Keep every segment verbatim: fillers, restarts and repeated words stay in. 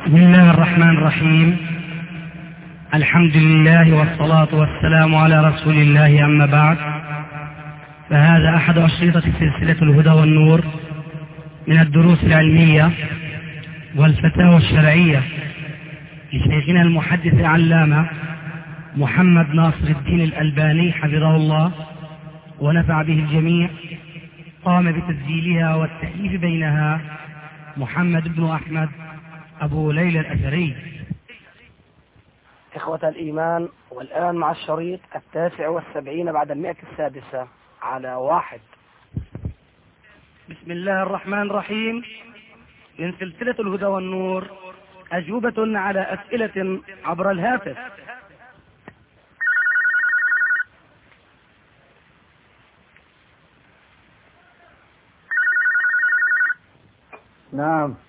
بسم الله الرحمن الرحيم. الحمد لله والصلاة والسلام على رسول الله، أما بعد، فهذا أحد أشرطة سلسلة الهدى والنور من الدروس العلمية والفتاوى الشرعية لشيخنا المحدث العلامة محمد ناصر الدين الألباني حفظه الله ونفع به الجميع. قام بتسجيلها والتأليف بينها محمد بن أحمد أبو ليلى الأثري. إخوة الإيمان، والآن مع الشريط التاسع والسبعين بعد المئة السادسة على واحد. بسم الله الرحمن الرحيم. من سلسلة الهدى والنور، أجوبة على أسئلة عبر الهاتف. نعم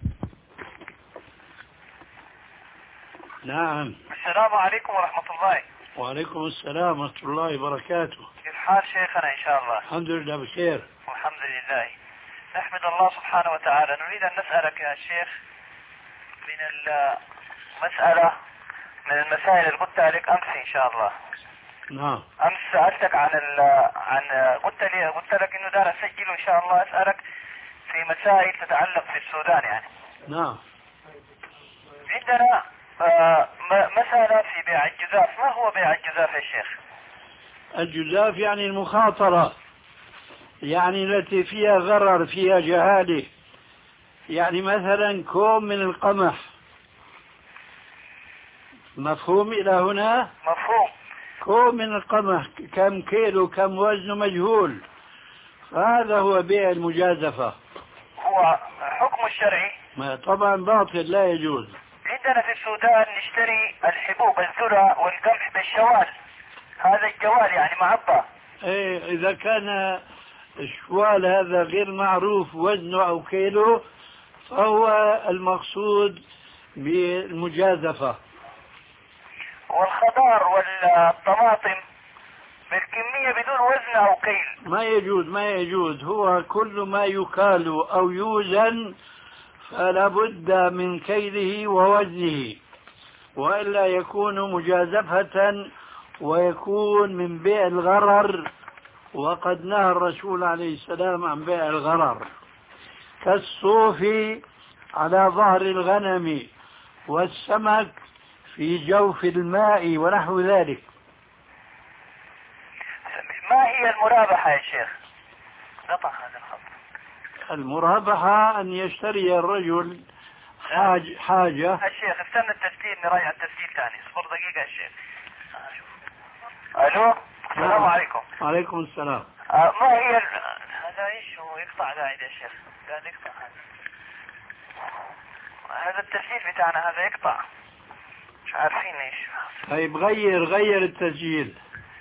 نعم. السلام عليكم ورحمة الله. وعليكم السلام ورحمة الله وبركاته. كيف حال شيخنا؟ إن شاء الله الحمد لله بخير. والحمد لله. نحمد الله سبحانه وتعالى. نريد أن نسألك يا شيخ من المسألة من المسائل اللي قلتها لك أمس إن شاء الله. نعم. أمس سألتك عن ال عن قلت لي قلت لك إنه دار أسجل وإن شاء الله أسألك في مسائل تتعلق في السودان يعني. نعم. عندنا آه مسألة في بيع الجزاف. ما هو بيع الجزاف يا شيخ؟ الجزاف يعني المخاطرة، يعني التي فيها غرر، فيها جهالة. يعني مثلا كوم من القمح، مفهوم إلى هنا؟ مفهوم. كوم من القمح كم كيلو كم وزنه مجهول، فهذا هو بيع المجازفة. هو حكم الشرعي؟ ما طبعا باطل، لا يجوز. عندنا في السودان نشتري الحبوب الذرة والقمح بالشوال، هذا الجوال يعني معبى. ايه، اذا كان الشوال هذا غير معروف وزنه او كيلو فهو المقصود بالمجازفة. والخضار والطماطم بالكمية بدون وزن او كيل ما يجوز ما يجوز هو كل ما يكال او يوزن فلا بد من كيله ووزنه، وإلا يكون مجازفة ويكون من بيع الغرر، وقد نهى الرسول عليه السلام عن بيع الغرر، كالصوف على ظهر الغنم والسمك في جوف الماء ونحو ذلك. ما هي المرابحة يا شيخ؟ قطع هذا الخط. المرابحة أن يشتري الرجل حاج حاجة. الشيخ استنى التسجيل، نراجع التسجيل ثاني. اصبر دقيقة يا شيخ. الو، السلام عليكم. وعليكم السلام. آه ما هي ال... هذا ايش هو يقطع قاعد يا شيخ؟ قاعد يقطع هذا. هذا التسجيل بتاعنا هذا يقطع، مش عارفين ايش. طيب غير غير التسجيل.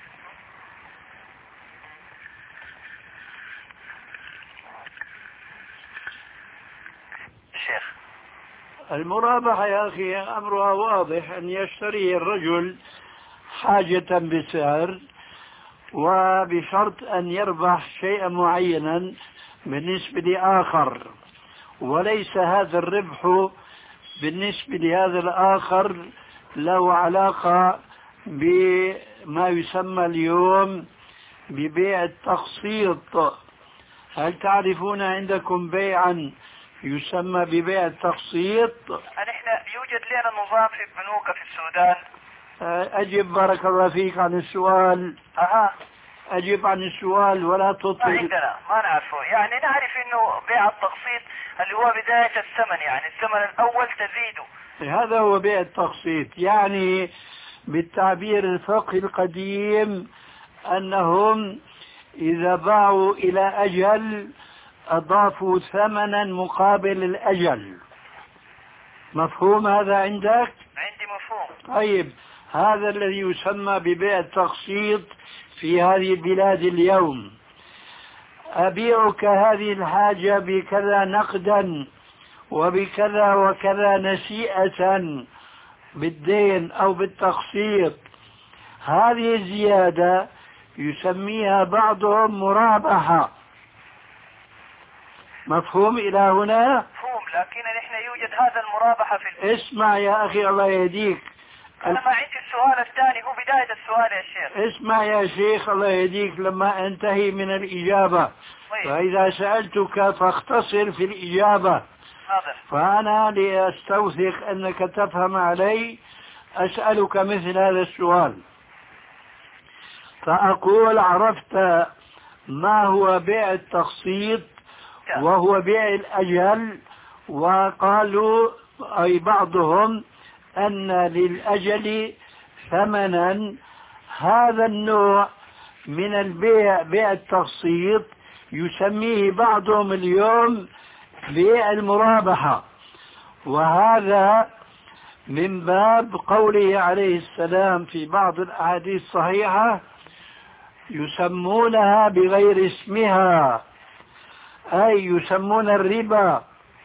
شيخ المرابحة يا أخي أمرها واضح، أن يشتري الرجل حاجة بسعر وبشرط أن يربح شيئا معينا بالنسبة لآخر، وليس هذا الربح بالنسبة لهذا الآخر له علاقة بما يسمى اليوم ببيع التقسيط. هل تعرفون عندكم بيعا يسمى ببيع التقسيط؟ نحن يوجد لنا نظام في البنوك في السودان. أجب بارك الله فيك عن السؤال. أها أجب عن السؤال ولا تطلب. ما عندنا، ما نعرفه. يعني نعرف إنه بيع التقسيط اللي هو بداية الثمن، يعني الثمن الأول تزيده. هذا هو بيع التقسيط، يعني بالتعبير الفقهي القديم أنهم إذا باعوا إلى أجل أضافوا ثمنا مقابل الأجل. مفهوم هذا عندك؟ عندي مفهوم. طيب، هذا الذي يسمى ببيع التقسيط في هذه البلاد اليوم. أبيعك هذه الحاجة بكذا نقدا وبكذا وكذا نسيئة بالدين أو بالتقسيط. هذه الزيادة يسميها بعضهم مرابحة. مفهوم إلى هنا؟ مفهوم، لكن نحن يوجد هذا المرابحة في البنوك. اسمع يا أخي الله يهديك. أنا ما عندي السؤال الثاني، هو بداية السؤال يا شيخ. اسمع يا شيخ الله يهديك لما انتهي من الإجابة. فإذا سألتك فاختصر في الإجابة. حاضر. فأنا لأستوثق أنك تفهم علي أسألك مثل هذا السؤال. فأقول عرفت ما هو بيع التقسيط وهو بيع الأجل، وقالوا أي بعضهم أن للأجل ثمنا. هذا النوع من البيع بيع التقسيط يسميه بعضهم اليوم بيع المرابحة، وهذا من باب قوله عليه السلام في بعض الأحاديث الصحيحة يسمونها بغير اسمها، أي يسمون الربا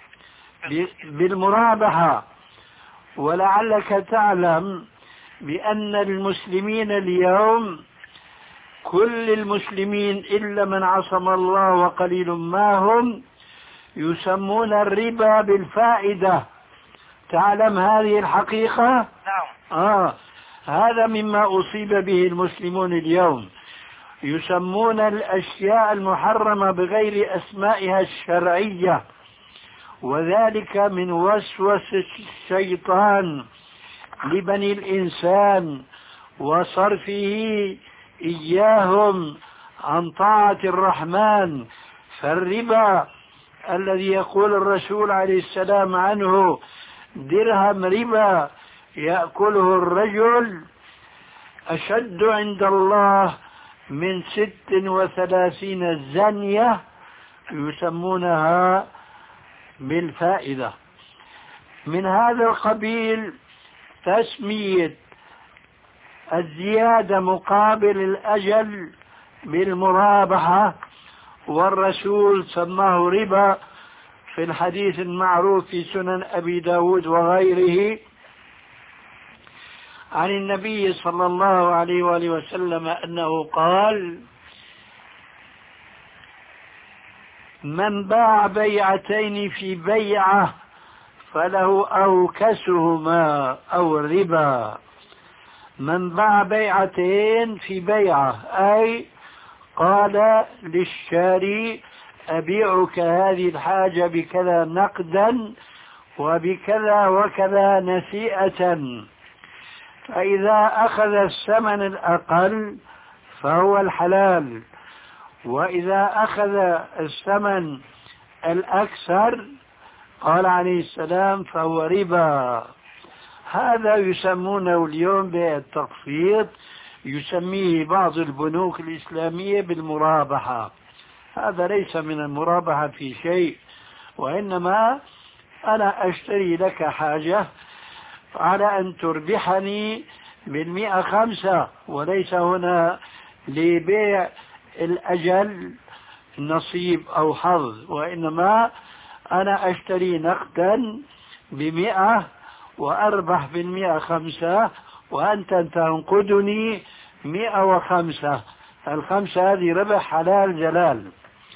بالمرابحة. ولعلك تعلم بأن المسلمين اليوم كل المسلمين إلا من عصم الله وقليل ما هم يسمون الربا بالفائدة. تعلم هذه الحقيقة؟ نعم. آه هذا مما أصيب به المسلمون اليوم، يسمون الأشياء المحرمة بغير أسمائها الشرعية، وذلك من وسوسة الشيطان لبني الإنسان وصرفه إياهم عن طاعة الرحمن. فالربا الذي يقول الرسول عليه السلام عنه درهم ربا يأكله الرجل أشد عند الله من ست وثلاثين زنية يسمونها بالفائدة. من هذا القبيل تسمية الزيادة مقابل الأجل بالمرابحة، والرسول سماه ربا في الحديث المعروف في سنن أبي داود وغيره عن النبي صلى الله عليه وآله وسلم أنه قال: من باع بيعتين في بيعة فله أوكسهما أو الربا. من باع بيعتين في بيعة أي قال للشاري أبيعك هذه الحاجة بكذا نقدا وبكذا وكذا نسيئة، فإذا أخذ الثمن الأقل فهو الحلال، وإذا أخذ الثمن الأكثر قال عليه السلام فهو ربا. هذا يسمونه اليوم بالتقسيط، يسميه بعض البنوك الإسلامية بالمرابحة. هذا ليس من المرابحة في شيء، وإنما أنا أشتري لك حاجة على أن تربحني بالمئة خمسة، وليس هنا لبيع الأجل نصيب أو حظ، وإنما أنا أشتري نقدا بمئة وأربح بالمئة خمسة، وأنت تنقدني مئة وخمسة. الخمسة هذه ربح حلال جلال.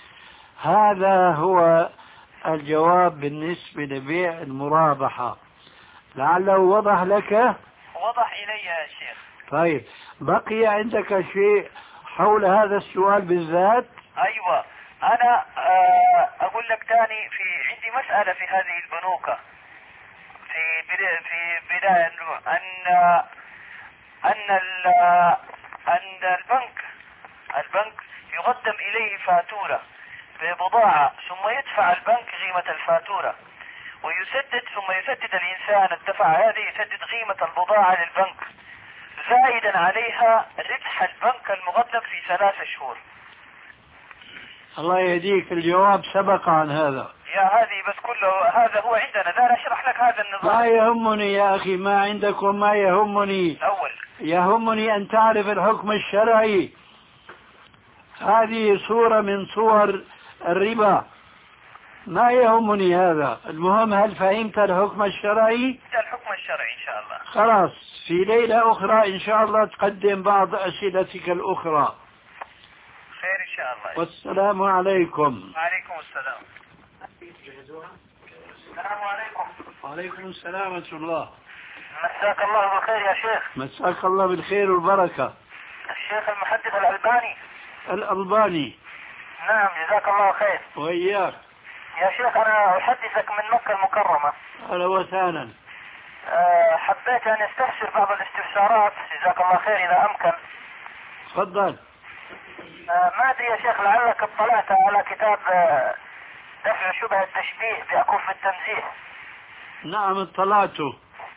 هذا هو الجواب بالنسبة لبيع المرابحة. لعله وضح لك؟ وضح إلي يا شيخ. طيب، بقي عندك شيء حول هذا السؤال بالذات؟ أيوة، أنا أقول لك تاني، في عندي مسألة في هذه البنوك في بداية في بداية أن أن أن البنك البنك يقدم إليه فاتورة ببضاعة، ثم يدفع البنك قيمة الفاتورة ويسدد، ثم يسدد الإنسان الدفع هذه يسدد قيمة البضاعة للبنك زائدا عليها ربح البنك المقدم في ثلاثة شهور. الله يهديك، الجواب سبق عن هذا يا هذه بس كله هذا هو عندنا، لا أشرح لك هذا النظام. ما يهمني يا أخي ما عندكم، ما يهمني أول يهمني أن تعرف الحكم الشرعي. هذه صورة من صور الربا، ما يهمني هذا. المهم هل فهمت الحكم الشرعي؟ الحكم الشرعي إن شاء الله. خلاص، في ليلة أخرى إن شاء الله تقدم بعض أسئلتك الأخرى. خير إن شاء الله. والسلام عليكم. وعليكم السلام. السلام عليكم. وعليكم السلام ورحمة الله. مساك الله بالخير يا شيخ. مساك الله بالخير والبركة. الشيخ المحدث الألباني. الألباني. نعم جزاك الله خير. وإياك. يا شيخ أنا أحدثك من مكة المكرمة. أهلا وسهلا. أه حبيت أن استفسر بعض الاستفسارات جزاك الله خير إذا أمكن. تفضل. أه ما أدري يا شيخ لعلك اطلعت على كتاب أه دفع شبه التشبيه بأكف التنزيه. نعم اطلعته.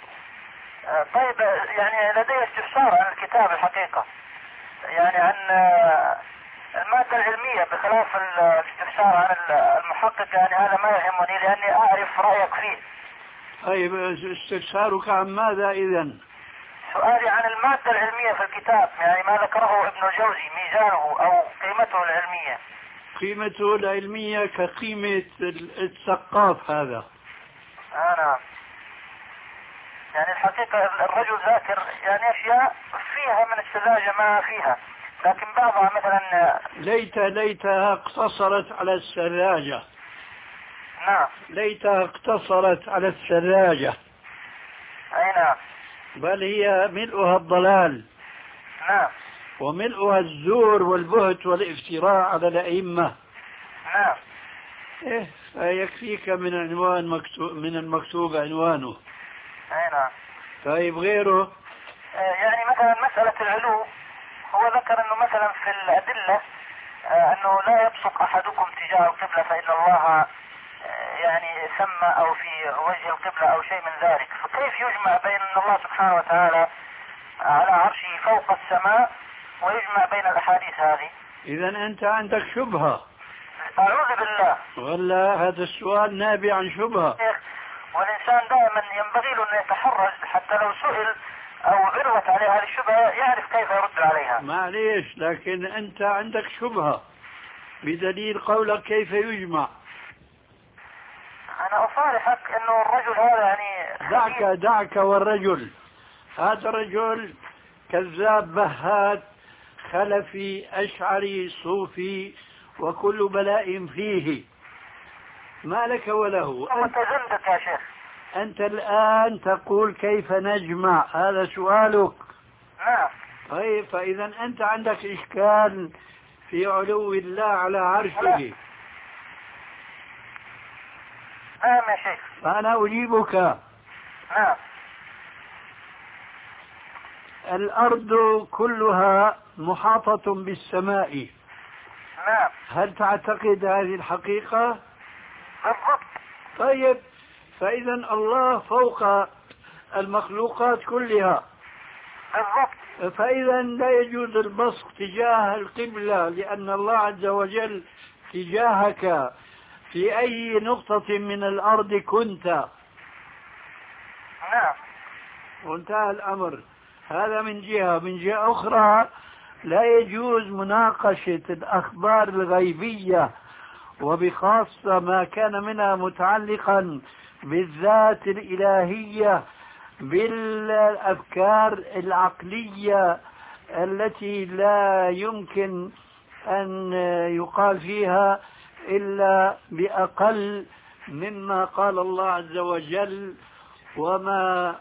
أه طيب يعني لدي استفسار عن الكتاب الحقيقة، يعني عن أه المادة العلمية بخلاف الاستفسار عن المحقق، يعني هذا ما يهمني لأني أعرف رأيك فيه. طيب استفسارك عن ماذا إذن؟ سؤالي عن المادة العلمية في الكتاب، يعني ما ذكره ابن الجوزي ميزانه أو قيمته العلمية. قيمته العلمية كقيمة الثقاف هذا. آه نعم. يعني الحقيقة الرجل ذاكر يعني أشياء فيها من السذاجة ما فيها، لكن بعضها مثلا ليت ليتها اقتصرت على السذاجة. نعم. ليتها اقتصرت على السذاجة. أي نعم. بل هي ملؤها الضلال. نعم. وملؤها الزور والبهت والافتراء على الأئمة. نعم. إيه فيكفيك من عنوان مكتوب من المكتوب عنوانه. أي نعم. طيب غيره؟ يعني مثلا مسألة العلو هو ذكر انه مثلا في الأدلة انه لا يبصق احدكم تجاه القبلة فإن الله يعني سمى او في وجه القبلة او شيء من ذلك، فكيف يجمع بين ان الله سبحانه وتعالى على عرشه فوق السماء ويجمع بين الاحاديث هذه؟ اذا انت عندك شبهة. اعوذ بالله. ولا هذا السؤال نابع عن شبهة. والانسان دائما ينبغي له ان يتحرج حتى لو سئل او عرضت عليه هذه الشبهة يعرف كيف يرد عليها. معليش لكن انت عندك شبهة بدليل قولك كيف يجمع. انا اصارحك انه الرجل هذا يعني دعك دعك والرجل هذا رجل كذاب بهات خلفي اشعري صوفي وكل بلاء فيه، ما لك وله. متزندق يا شيخ. أنت الآن تقول كيف نجمع، هذا سؤالك. نعم. طيب فإذا أنت عندك إشكال في علو الله على عرشه. نعم يا شيخ. فأنا أجيبك. نعم. الأرض كلها محاطة بالسماء. نعم. هل تعتقد هذه الحقيقة؟ بالضبط. طيب فإذا الله فوق المخلوقات كلها. بالضبط. فإذا لا يجوز البصق تجاه القبلة لأن الله عز وجل تجاهك في أي نقطة من الأرض كنت. نعم. وانتهى الأمر. هذا من جهة. من جهة أخرى لا يجوز مناقشة الأخبار الغيبية وبخاصة ما كان منها متعلقا بالذات الإلهية بالأفكار العقلية التي لا يمكن أن يقال فيها إلا بأقل مما قال الله عز وجل. وما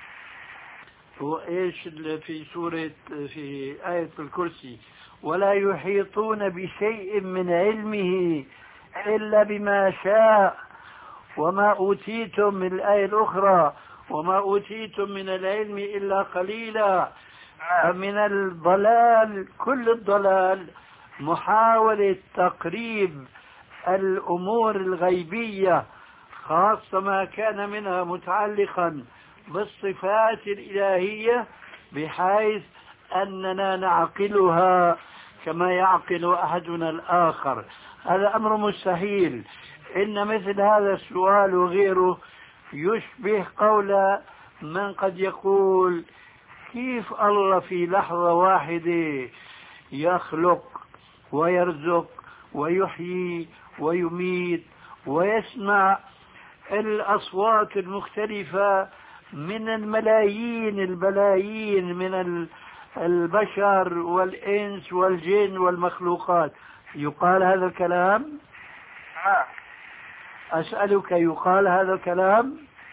وإيش في سورة في آية الكرسي ولا يحيطون بشيء من علمه إلا بما شاء وما أوتيتم من الآية الأخرى وما أوتيتم من العلم إلا قليلا. من الضلال كل الضلال محاولة تقريب الأمور الغيبية خاصة ما كان منها متعلقا بالصفات الإلهية بحيث أننا نعقلها كما يعقل أحدنا الآخر. هذا أمر مستحيل. إن مثل هذا السؤال وغيره يشبه قول من قد يقول كيف الله في لحظة واحدة يخلق ويرزق ويحيي ويميت ويسمع الأصوات المختلفة من الملايين البلايين من البشر والإنس والجن والمخلوقات. يقال هذا الكلام؟ نعم. أسألك يقال هذا الكلام؟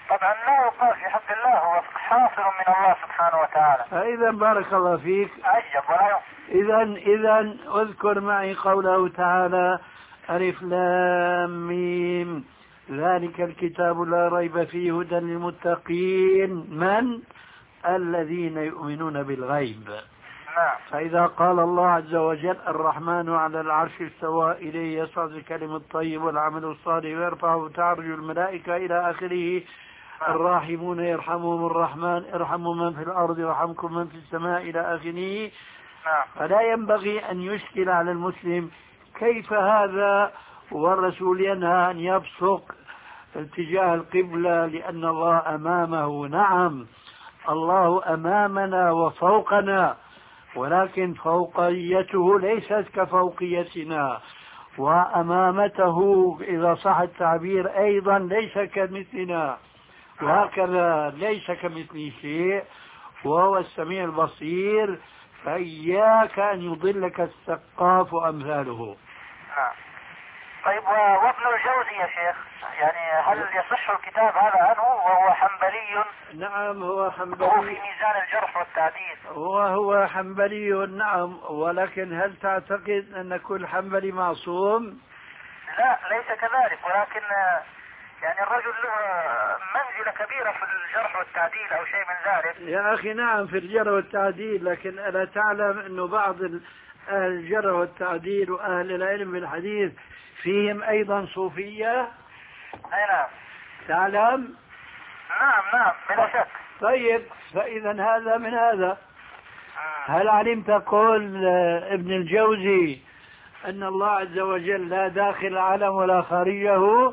طبعا لا يقال في حق الله، هو حاصل من الله سبحانه وتعالى. فإذا بارك الله فيك، عجب ولا إذا إذا اذكر معي قوله تعالى: ألف لام ميم ذلك الكتاب لا ريب فيه هدى للمتقين من الذين يؤمنون بالغيب. نعم. فإذا قال الله عز وجل: الرحمن على العرش استوى إليه يصعد الكلم الطيب والعمل الصالح ويرفعه تعرج الملائكة إلى آخره. الراحمون يرحمهم الرحمن ارحموا من في الأرض يرحمكم من في السماء إلى آخره. فلا ينبغي أن يشكل على المسلم كيف هذا والرسول ينهى أن يبصق اتجاه القبلة لأن الله أمامه. نعم، الله أمامنا وفوقنا، ولكن فوقيته ليست كفوقيتنا، وأمامته إذا صح التعبير أيضا ليس كمثلنا، وهكذا ليس كمثله شيء وهو السميع البصير. فإياك أن يضلك السقاف وأمثاله. طيب، وابن الجوزي يا شيخ، يعني هل يصح الكتاب هذا عنه وهو حنبلي؟ نعم، هو حنبلي، هو في ميزان الجرح والتعديل. وهو حنبلي نعم، ولكن هل تعتقد أن كل حنبلي معصوم؟ لا، ليس كذلك، ولكن يعني الرجل له منزلة كبيرة في الجرح والتعديل أو شيء من ذلك. يا أخي نعم في الجرح والتعديل، لكن ألا تعلم أنه بعض أهل الجرح والتعديل وأهل العلم بالحديث فيهم أيضا صوفية؟ أي نعم. تعلم؟ نعم نعم بلا شك. طيب، فإذا هذا من هذا. هل علمت قول ابن الجوزي أن الله عز وجل لا داخل العالم ولا خارجه؟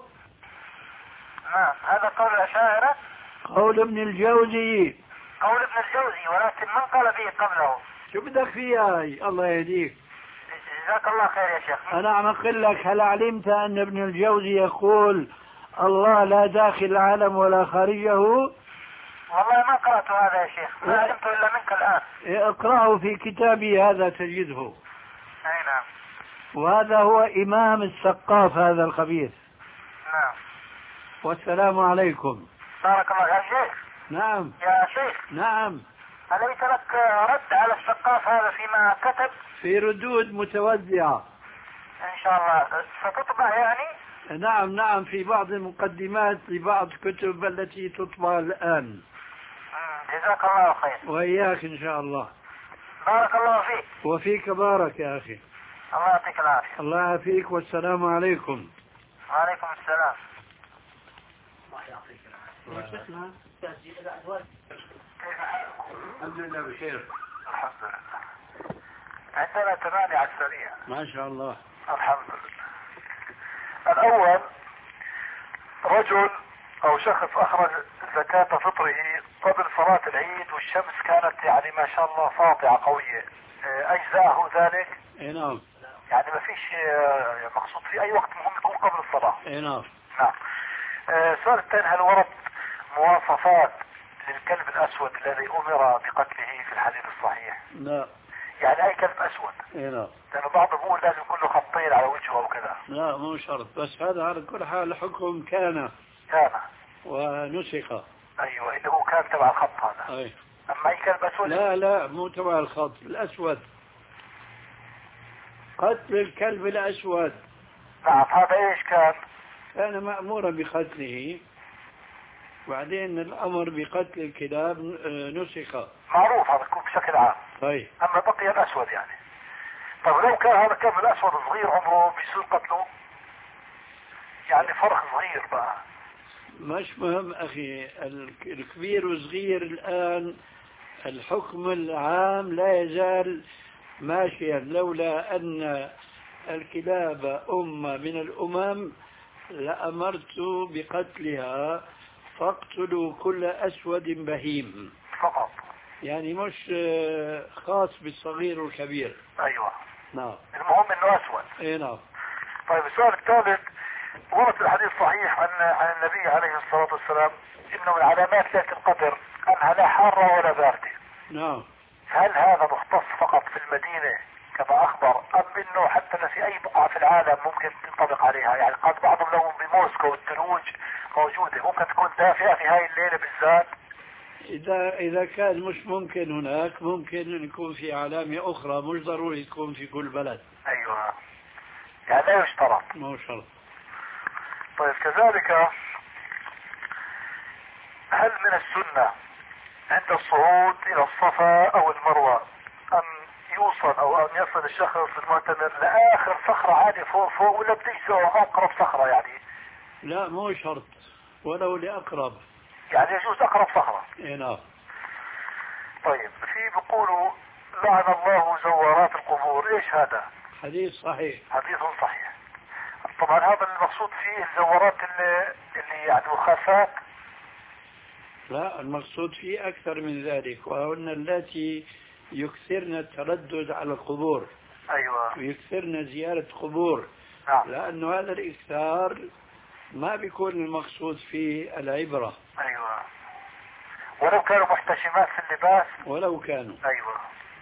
نعم، هذا قول الأشاعرة. قول ابن الجوزي. قول ابن الجوزي، ولكن من قال به قبله؟ شو بدك فيها؟ الله يهديك. جزاك الله خير يا شيخ. أنا عم أقول لك، هل علمت أن ابن الجوزي يقول الله لا داخل العالم ولا خارجه؟ والله ما قرأت هذا يا شيخ، ما علمت إلا منك الآن. اقرأه في كتابي هذا تجده. أي نعم. وهذا هو إمام السقاف هذا الخبيث. نعم. والسلام عليكم. بارك الله يا شيخ. نعم يا شيخ. نعم. أليس لك رد على السقاف هذا فيما كتب؟ في ردود متوزعة إن شاء الله ستطبع يعني؟ نعم نعم، في بعض المقدمات لبعض كتب التي تطبع الآن. جزاك الله خير. وإياك إن شاء الله. بارك الله فيك. وفيك بارك يا أخي. الله يعطيك العافية. الله يعافيك، والسلام عليكم. وعليكم السلام. الله يعطيك العافية. الحمد لله بخير. الحمد لله. عندنا ثمانية على السريع. ما شاء الله. الحمد لله. الأول، رجل أو شخص أخرج زكاة فطره قبل صلاة العيد والشمس كانت يعني ما شاء الله ساطعة قوية، أجزاءه ذلك؟ اي نعم. يعني ما فيش مقصود في أي وقت مهم يكون قبل الصلاة؟ اي نعم. نعم. السؤال الثاني، هل ورد مواصفات للكلب الأسود الذي أمر بقتله في الحديث الصحيح؟ لا. يعني أي كلب أسود؟ اي نعم. لأنه بعضهم يقول لازم يكون له خطين على وجهه وكذا. لا مو شرط، بس هذا على كل حال حكم كان كان ونسخ. أيوة، اللي هو كان تبع الخط هذا. أي. أما أي كلب أسود؟ لا لا مو تبع الخط، الأسود. قتل الكلب الأسود. نعم. هذا إيش كان؟ كان مأمورا بقتله، بعدين الأمر بقتل الكلاب نسخ. معروف هذا بشكل عام. طيب. أما بقي الأسود يعني. طيب لو كان هذا الكلب الأسود صغير عمره بيصير قتله؟ يعني فرق صغير بقى. مش مهم أخي، الكبير وصغير الآن الحكم العام لا يزال ماشيا، لولا أن الكلاب أمة من الأمم لأمرت بقتلها، فاقتلوا كل أسود بهيم فقط، يعني مش خاص بالصغير والكبير. أيوة نعم. المهم أنه أسود. إيه نعم. طيب السؤال الثالث، ورد في الحديث صحيح عن عن النبي عليه الصلاة والسلام إنه من علامات ليلة القدر أنها لا حارة ولا باردة. نعم. هل هذا مختص فقط في المدينة كما أخبر، أم إنه حتى في أي بقعة في العالم ممكن تنطبق عليها؟ يعني قد بعضهم لهم بموسكو والثلوج موجودة ممكن تكون دافئة في هاي الليلة بالذات؟ إذا إذا كان مش ممكن هناك ممكن أن يكون في علامة أخرى، مش ضروري تكون في كل بلد. أيوة يعني لا يشترط. مو شرط. طيب كذلك هل من السنة عند الصعود إلى الصفا أو المروة أن يوصل أو أن يصل الشخص المعتمر لآخر صخرة عادي فوق فوق ولا بتجزء أقرب صخرة يعني؟ لا مو شرط، ولو لأقرب. يعني يجوز أقرب صخرة. إيه نعم. طيب في بيقولوا لعن الله زوارات القبور، إيش هذا؟ حديث صحيح. حديث صحيح. طبعا هذا المقصود فيه الزوارات اللي, اللي يعني مخافات. لا المقصود فيه أكثر من ذلك، وهن التي يكثرن التردد على القبور. أيوة. ويكثرن زيارة قبور. نعم. لأنه هذا الإكثار ما بيكون المقصود فيه العبرة. أيوة. ولو كانوا محتشمات في اللباس. ولو كانوا. أيوة.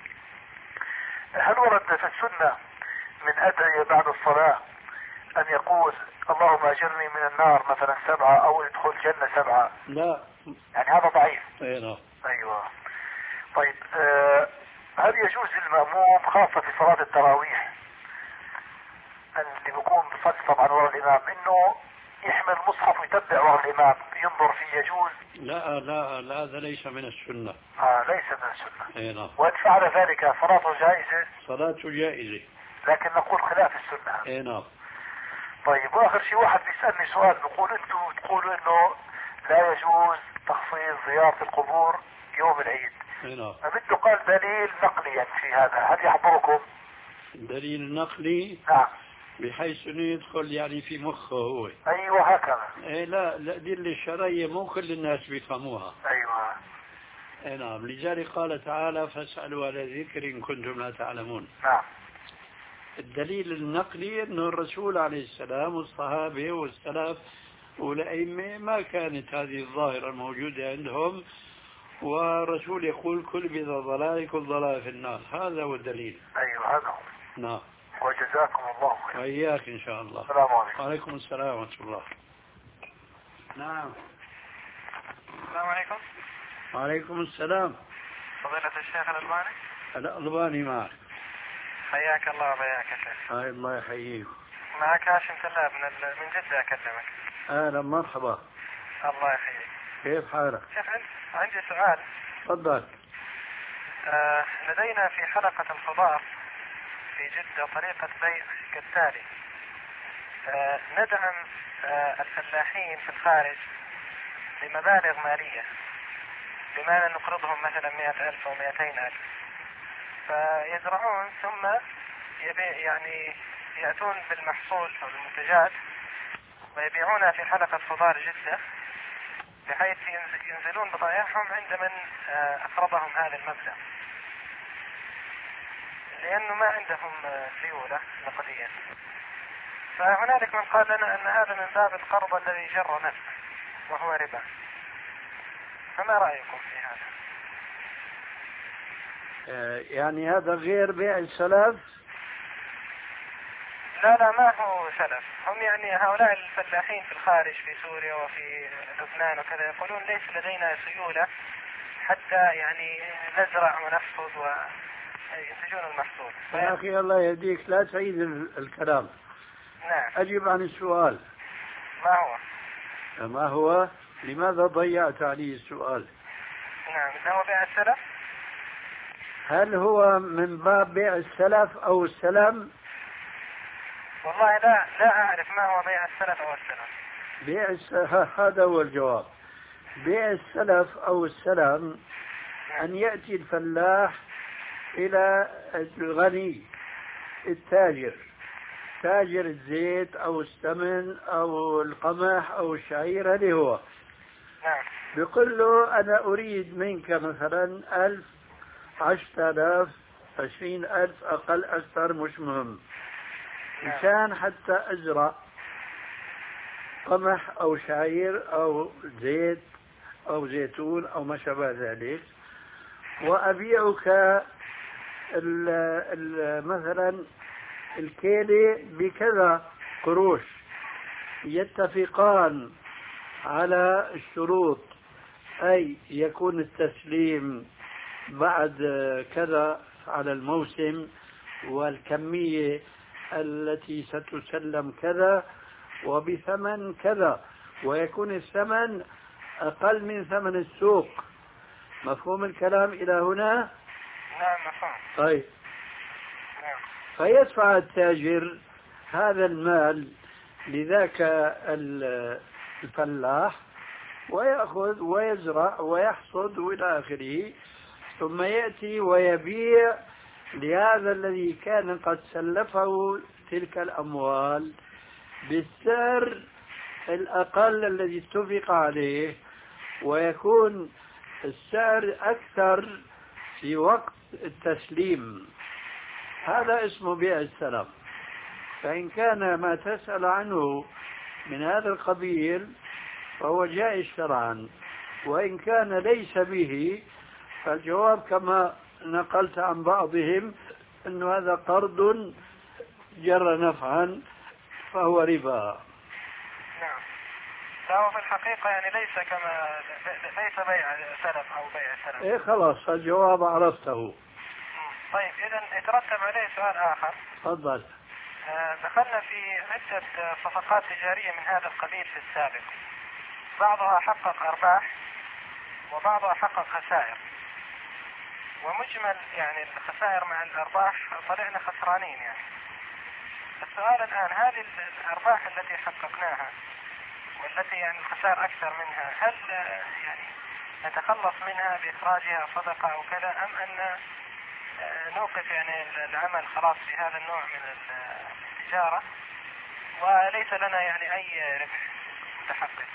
هل ورد في السنة من أدعية بعد الصلاة أن يقول اللهم أجرني من النار مثلا سبعة أو ادخل الجنة سبعة؟ لا. يعني هذا ضعيف. أي نعم. أيوة. طيب آه هل يجوز للمأموم خاصة في صلاة التراويح اللي بيكون بصف طبعا وراء الإمام إنه يحمل مصحف ويتبع وراء الإمام ينظر فيه، يجوز؟ لا لا لا هذا ليس من السنة. آه ليس من السنة. أي نعم. وإن فعل ذلك صلاته جائزة؟ صلاته جائزة. لكن نقول خلاف السنة. أي نعم. طيب واخر شيء واحد بيسألني سؤال بيقول انتم تقولوا انه لا يجوز تخصيص زيارة القبور يوم العيد. نعم. فبده قال دليل نقلي في هذا، هل يحضركم؟ دليل نقلي. نعم. بحيث انه يدخل يعني في مخه هو. ايوه هكذا. ايه لا لا دي اللي الشرعية مو كل الناس بيفهموها. ايوه. ايه نعم، لذلك قال تعالى فاسألوا على ذكر إن كنتم لا تعلمون. نعم. الدليل النقلي انه الرسول عليه السلام والصحابة والسلف والأئمة ما كانت هذه الظاهرة الموجودة عندهم، والرسول يقول كل بذا ضلال كل ضلال في النار. هذا هو الدليل. ايوه هذا هو. نعم. وجزاكم الله خير. وإياك إن شاء الله. السلام عليكم. وعليكم السلام ورحمة الله. نعم. السلام عليكم. وعليكم السلام. فضيلة الشيخ الألباني. الألباني معك. حياك الله وبياك يا شيخ. هاي الله يحييك. معك هاشم سلاب من ال... من جدة أكلمك. أهلا مرحبا. الله يحييك. كيف حالك؟ شيخ عندي سؤال. تفضل. آه لدينا في حلقة الخضار في جدة طريقة بيع كالتالي. آه ندعم آه الفلاحين في الخارج بمبالغ مالية، بمعنى نقرضهم مثلا مئة ألف أو مئتين ألف، فيزرعون ثم يبيع يعني يأتون بالمحصول أو المنتجات ويبيعونها في حلقة خضار جدة، بحيث ينزلون بضائعهم عند من أقرضهم هذا المبلغ، لأنه ما عندهم سيولة نقدية. فهنالك من قال لنا أن هذا من باب القرض الذي جر نفسه وهو ربا، فما رأيكم في هذا؟ يعني هذا غير بيع السلف؟ لا لا ما هو سلف. هم يعني هؤلاء الفلاحين في الخارج في سوريا وفي لبنان وكذا يقولون ليس لدينا سيولة حتى يعني نزرع ونحصد وينتجون المحصول. يا أخي الله يهديك لا تعيد الكلام. نعم. أجب عن السؤال. ما هو؟ ما هو؟ لماذا ضيعت عليه السؤال؟ نعم. هو بيع السلف؟ هل هو من باب بيع السلف أو السلم؟ والله لا لا أعرف ما هو بيع السلف أو السلم. بيع السلف هذا هو الجواب. بيع السلف أو السلم أن يأتي الفلاح إلى الغني التاجر، تاجر الزيت أو السمن أو القمح أو الشعير اللي هو. نعم. بيقول له أنا أريد منك مثلا ألف، عشرة آلاف، عشرين ألف، أقل أكثر مش مهم، مشان حتى أزرع قمح أو شعير أو زيت أو زيتون أو ما شابه ذلك، وأبيعك ال ال مثلا الكيلة بكذا قروش. يتفقان على الشروط، أي يكون التسليم بعد كذا على الموسم، والكمية التي ستسلم كذا وبثمن كذا، ويكون الثمن أقل من ثمن السوق. مفهوم الكلام إلى هنا؟ نعم مفهوم. طيب. نعم. فيدفع التاجر هذا المال لذاك الفلاح ويأخذ ويزرع ويحصد إلى آخره، ثم يأتي ويبيع لهذا الذي كان قد سلفه تلك الأموال بالسعر الأقل الذي اتفق عليه، ويكون السعر أكثر في وقت التسليم. هذا اسمه بيع السلام. فإن كان ما تسأل عنه من هذا القبيل فهو جائز شرعا، وإن كان ليس به فالجواب كما نقلت عن بعضهم أن هذا قرض جر نفعا فهو ربا. نعم. فهو في الحقيقة يعني ليس كما ليس بيع سلف أو بيع سلف. إيه خلاص الجواب عرفته. طيب إذا يترتب عليه سؤال آخر. تفضل. دخلنا في عدة صفقات تجارية من هذا القبيل في السابق، بعضها حقق أرباح وبعضها حقق خسائر، ومجمل يعني الخسائر مع الأرباح طلعنا خسرانين. يعني السؤال الآن، هذه الأرباح التي حققناها والتي يعني الخسائر أكثر منها، هل يعني نتخلص منها بإخراجها صدقة أو كذا، أم أن نوقف يعني العمل خلاص في هذا النوع من التجارة وليس لنا يعني أي ربح متحقق؟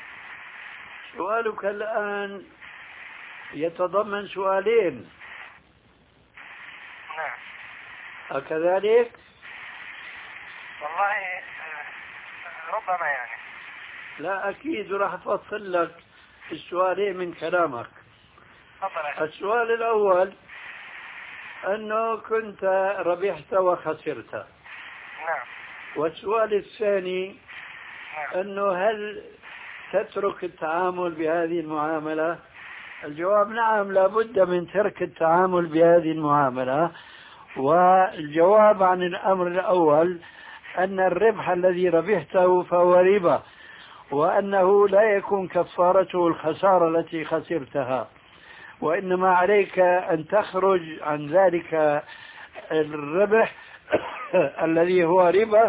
سؤالك الآن يتضمن سؤالين. نعم. أكذلك؟ والله ربما يعني. لا أكيد راح أفصل لك السؤالين من كلامك. تفضل. السؤال الأول أنه كنت ربحت وخسرت. نعم. والسؤال الثاني نعم. أنه هل تترك التعامل بهذه المعاملة؟ الجواب نعم، لابد من ترك التعامل بهذه المعاملة. والجواب عن الأمر الأول أن الربح الذي ربحته فهو ربا، وأنه لا يكون كفارته الخسارة التي خسرتها، وإنما عليك أن تخرج عن ذلك الربح الذي هو ربا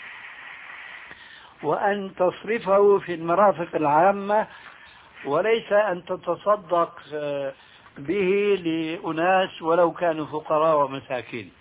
وأن تصرفه في المرافق العامة، وليس أن تتصدق به لأناس ولو كانوا فقراء ومساكين.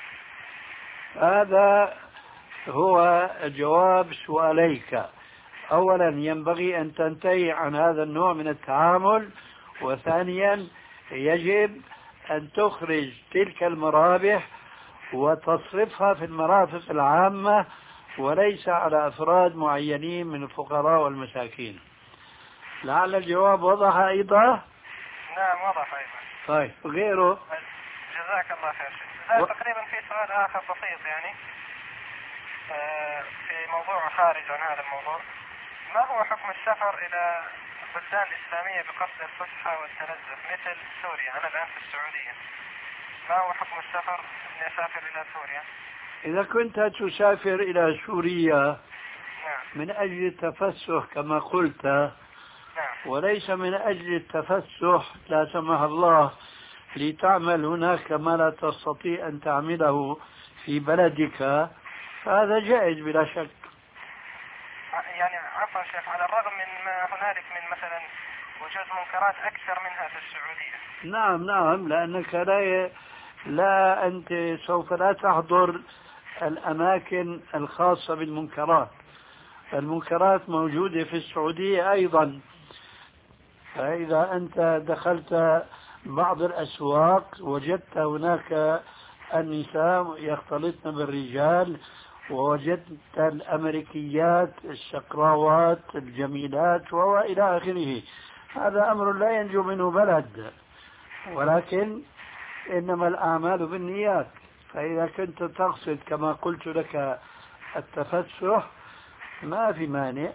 هذا هو جواب سؤاليك. أولا ينبغي أن تنتهي عن هذا النوع من التعامل، وثانيا يجب أن تخرج تلك المرابح وتصرفها في المرافق العامة وليس على أفراد معينين من الفقراء والمساكين. لعل الجواب وضح أيضا؟ نعم وضح أيضا. طيب غيره؟ جزاك الله خير. و... تقريبا في سؤال آخر بسيط يعني آه في موضوع خارج عن هذا الموضوع. ما هو حكم السفر إلى البلدان الإسلامية بقصد الفسحة والتنزه مثل سوريا؟ أنا الآن في السعودية، ما هو حكم السفر إني أسافر إلى سوريا؟ إذا كنت تسافر إلى سوريا نعم. من أجل التفسح كما قلت، نعم. وليس من أجل التفسح لا سمح الله لتعمل هناك ما لا تستطيع أن تعمله في بلدك، فهذا جائز بلا شك. يعني عفوا شيخ، على الرغم من ما هنالك من مثلا وجود منكرات أكثر منها في السعودية. نعم نعم، لأنك لا لا أنت سوف لا تحضر الأماكن الخاصة بالمنكرات. المنكرات موجودة في السعودية أيضا، فإذا أنت دخلت بعض الأسواق وجدت هناك النساء يختلطن بالرجال، ووجدت الأمريكيات الشقراوات الجميلات وإلى آخره، هذا أمر لا ينجو منه بلد، ولكن إنما الأعمال بالنيات. فإذا كنت تقصد كما قلت لك التفسح ما في مانع،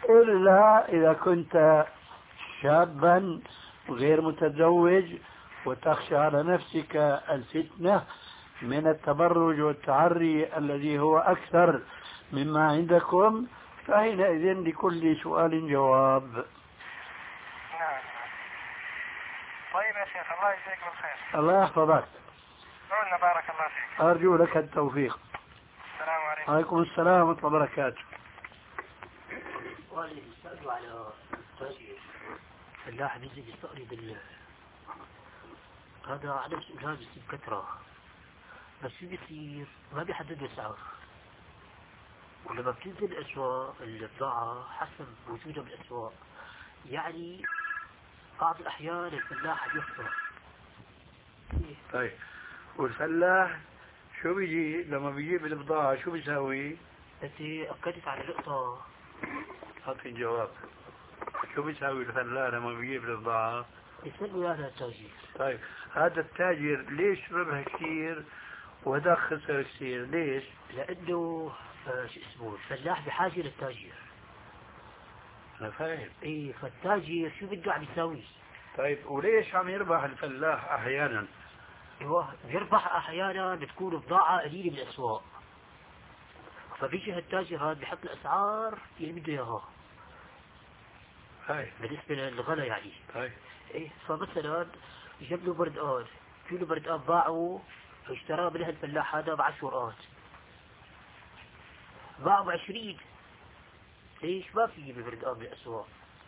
إلا إذا كنت شابا غير متزوج وتخشى على نفسك الفتنة من التبرج والتعري الذي هو أكثر مما عندكم، فحينئذ لكل سؤال جواب. نعم. طيب يا شيخ، الله يجزيك بالخير. الله يحفظك. قلنا بارك الله فيك. أرجو لك التوفيق. السلام عليكم. وعليكم السلام ورحمة الله وبركاته. والي يسألوا على التاجر فلاح بينزل يستقري بال هذا على مسؤول بيصير كثرة، بس شو بيصير ما بيحدد الأسعار، ولما بتنزل الأسواق البضاعة حسب وجودها بالأسواق، يعني بعض الأحيان الفلاح يخسر. طيب والفلاح شو بيجي لما بيجيب البضاعة شو بيساوي؟ أنت أكدت على نقطة. أعطي الجواب. شو بيساوي الفلاح لما بيجيب البضاعة؟ يسألوا هذا التاجر. طيب هذا التاجر ليش ربح كثير وهذا خسر كثير؟ ليش؟ لأنه آه شو اسمه الفلاح بحاجة للتاجر. أنا فاهم. إيه، فالتاجر شو بده عم يساوي؟ طيب وليش عم يربح الفلاح أحيانا؟ هو بيربح أحيانا بتكون بضاعة قليلة بالأسواق، فبيجي هالتاجر هذا بحط الأسعار اللي بده إياها. هاي بالنسبة للغلا يعني. هاي. إيه، فمثلا جاب له بردقان، كيلو بردقان باعه اشتراه منها الفلاح هذا بعشر ورقات، باعه بعشرين. ليش؟ ما في يجيب بردقان بالأسواق،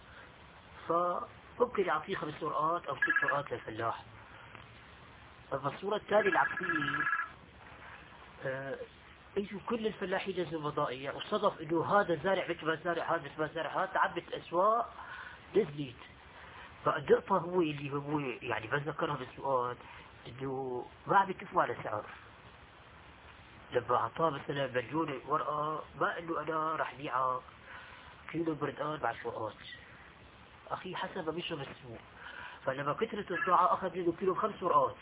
فممكن يعطيه خمس ورقات أو ست ورقات للفلاح. أما الصورة الثانية العكسية، آه اجوا كل الفلاحين نزلوا بضائع، وصدف انه هذا زارع مثل ما زارع هذا مثل ما زارع هذا، تعبت الاسواق نزلت. فالنقطة هو اللي هو يعني بس ذكرها بالسؤال انه ما عم يتفقوا على سعر. لما اعطاه مثلا مليون ورقة، ما انه انا راح بيعها كيلو بردقان بعشر ورقات، اخي حسب ما بيشرب السوق. فلما كثرت البضاعة اخذ له كيلو خمس ورقات.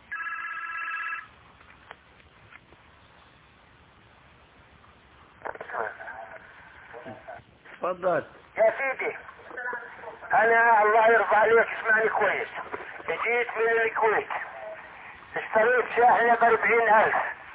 تفضل يا سيدي، انا الله يرضى عليك اسمعني كويس، جيت من الكويت اشتريت شاحنة باربعين الف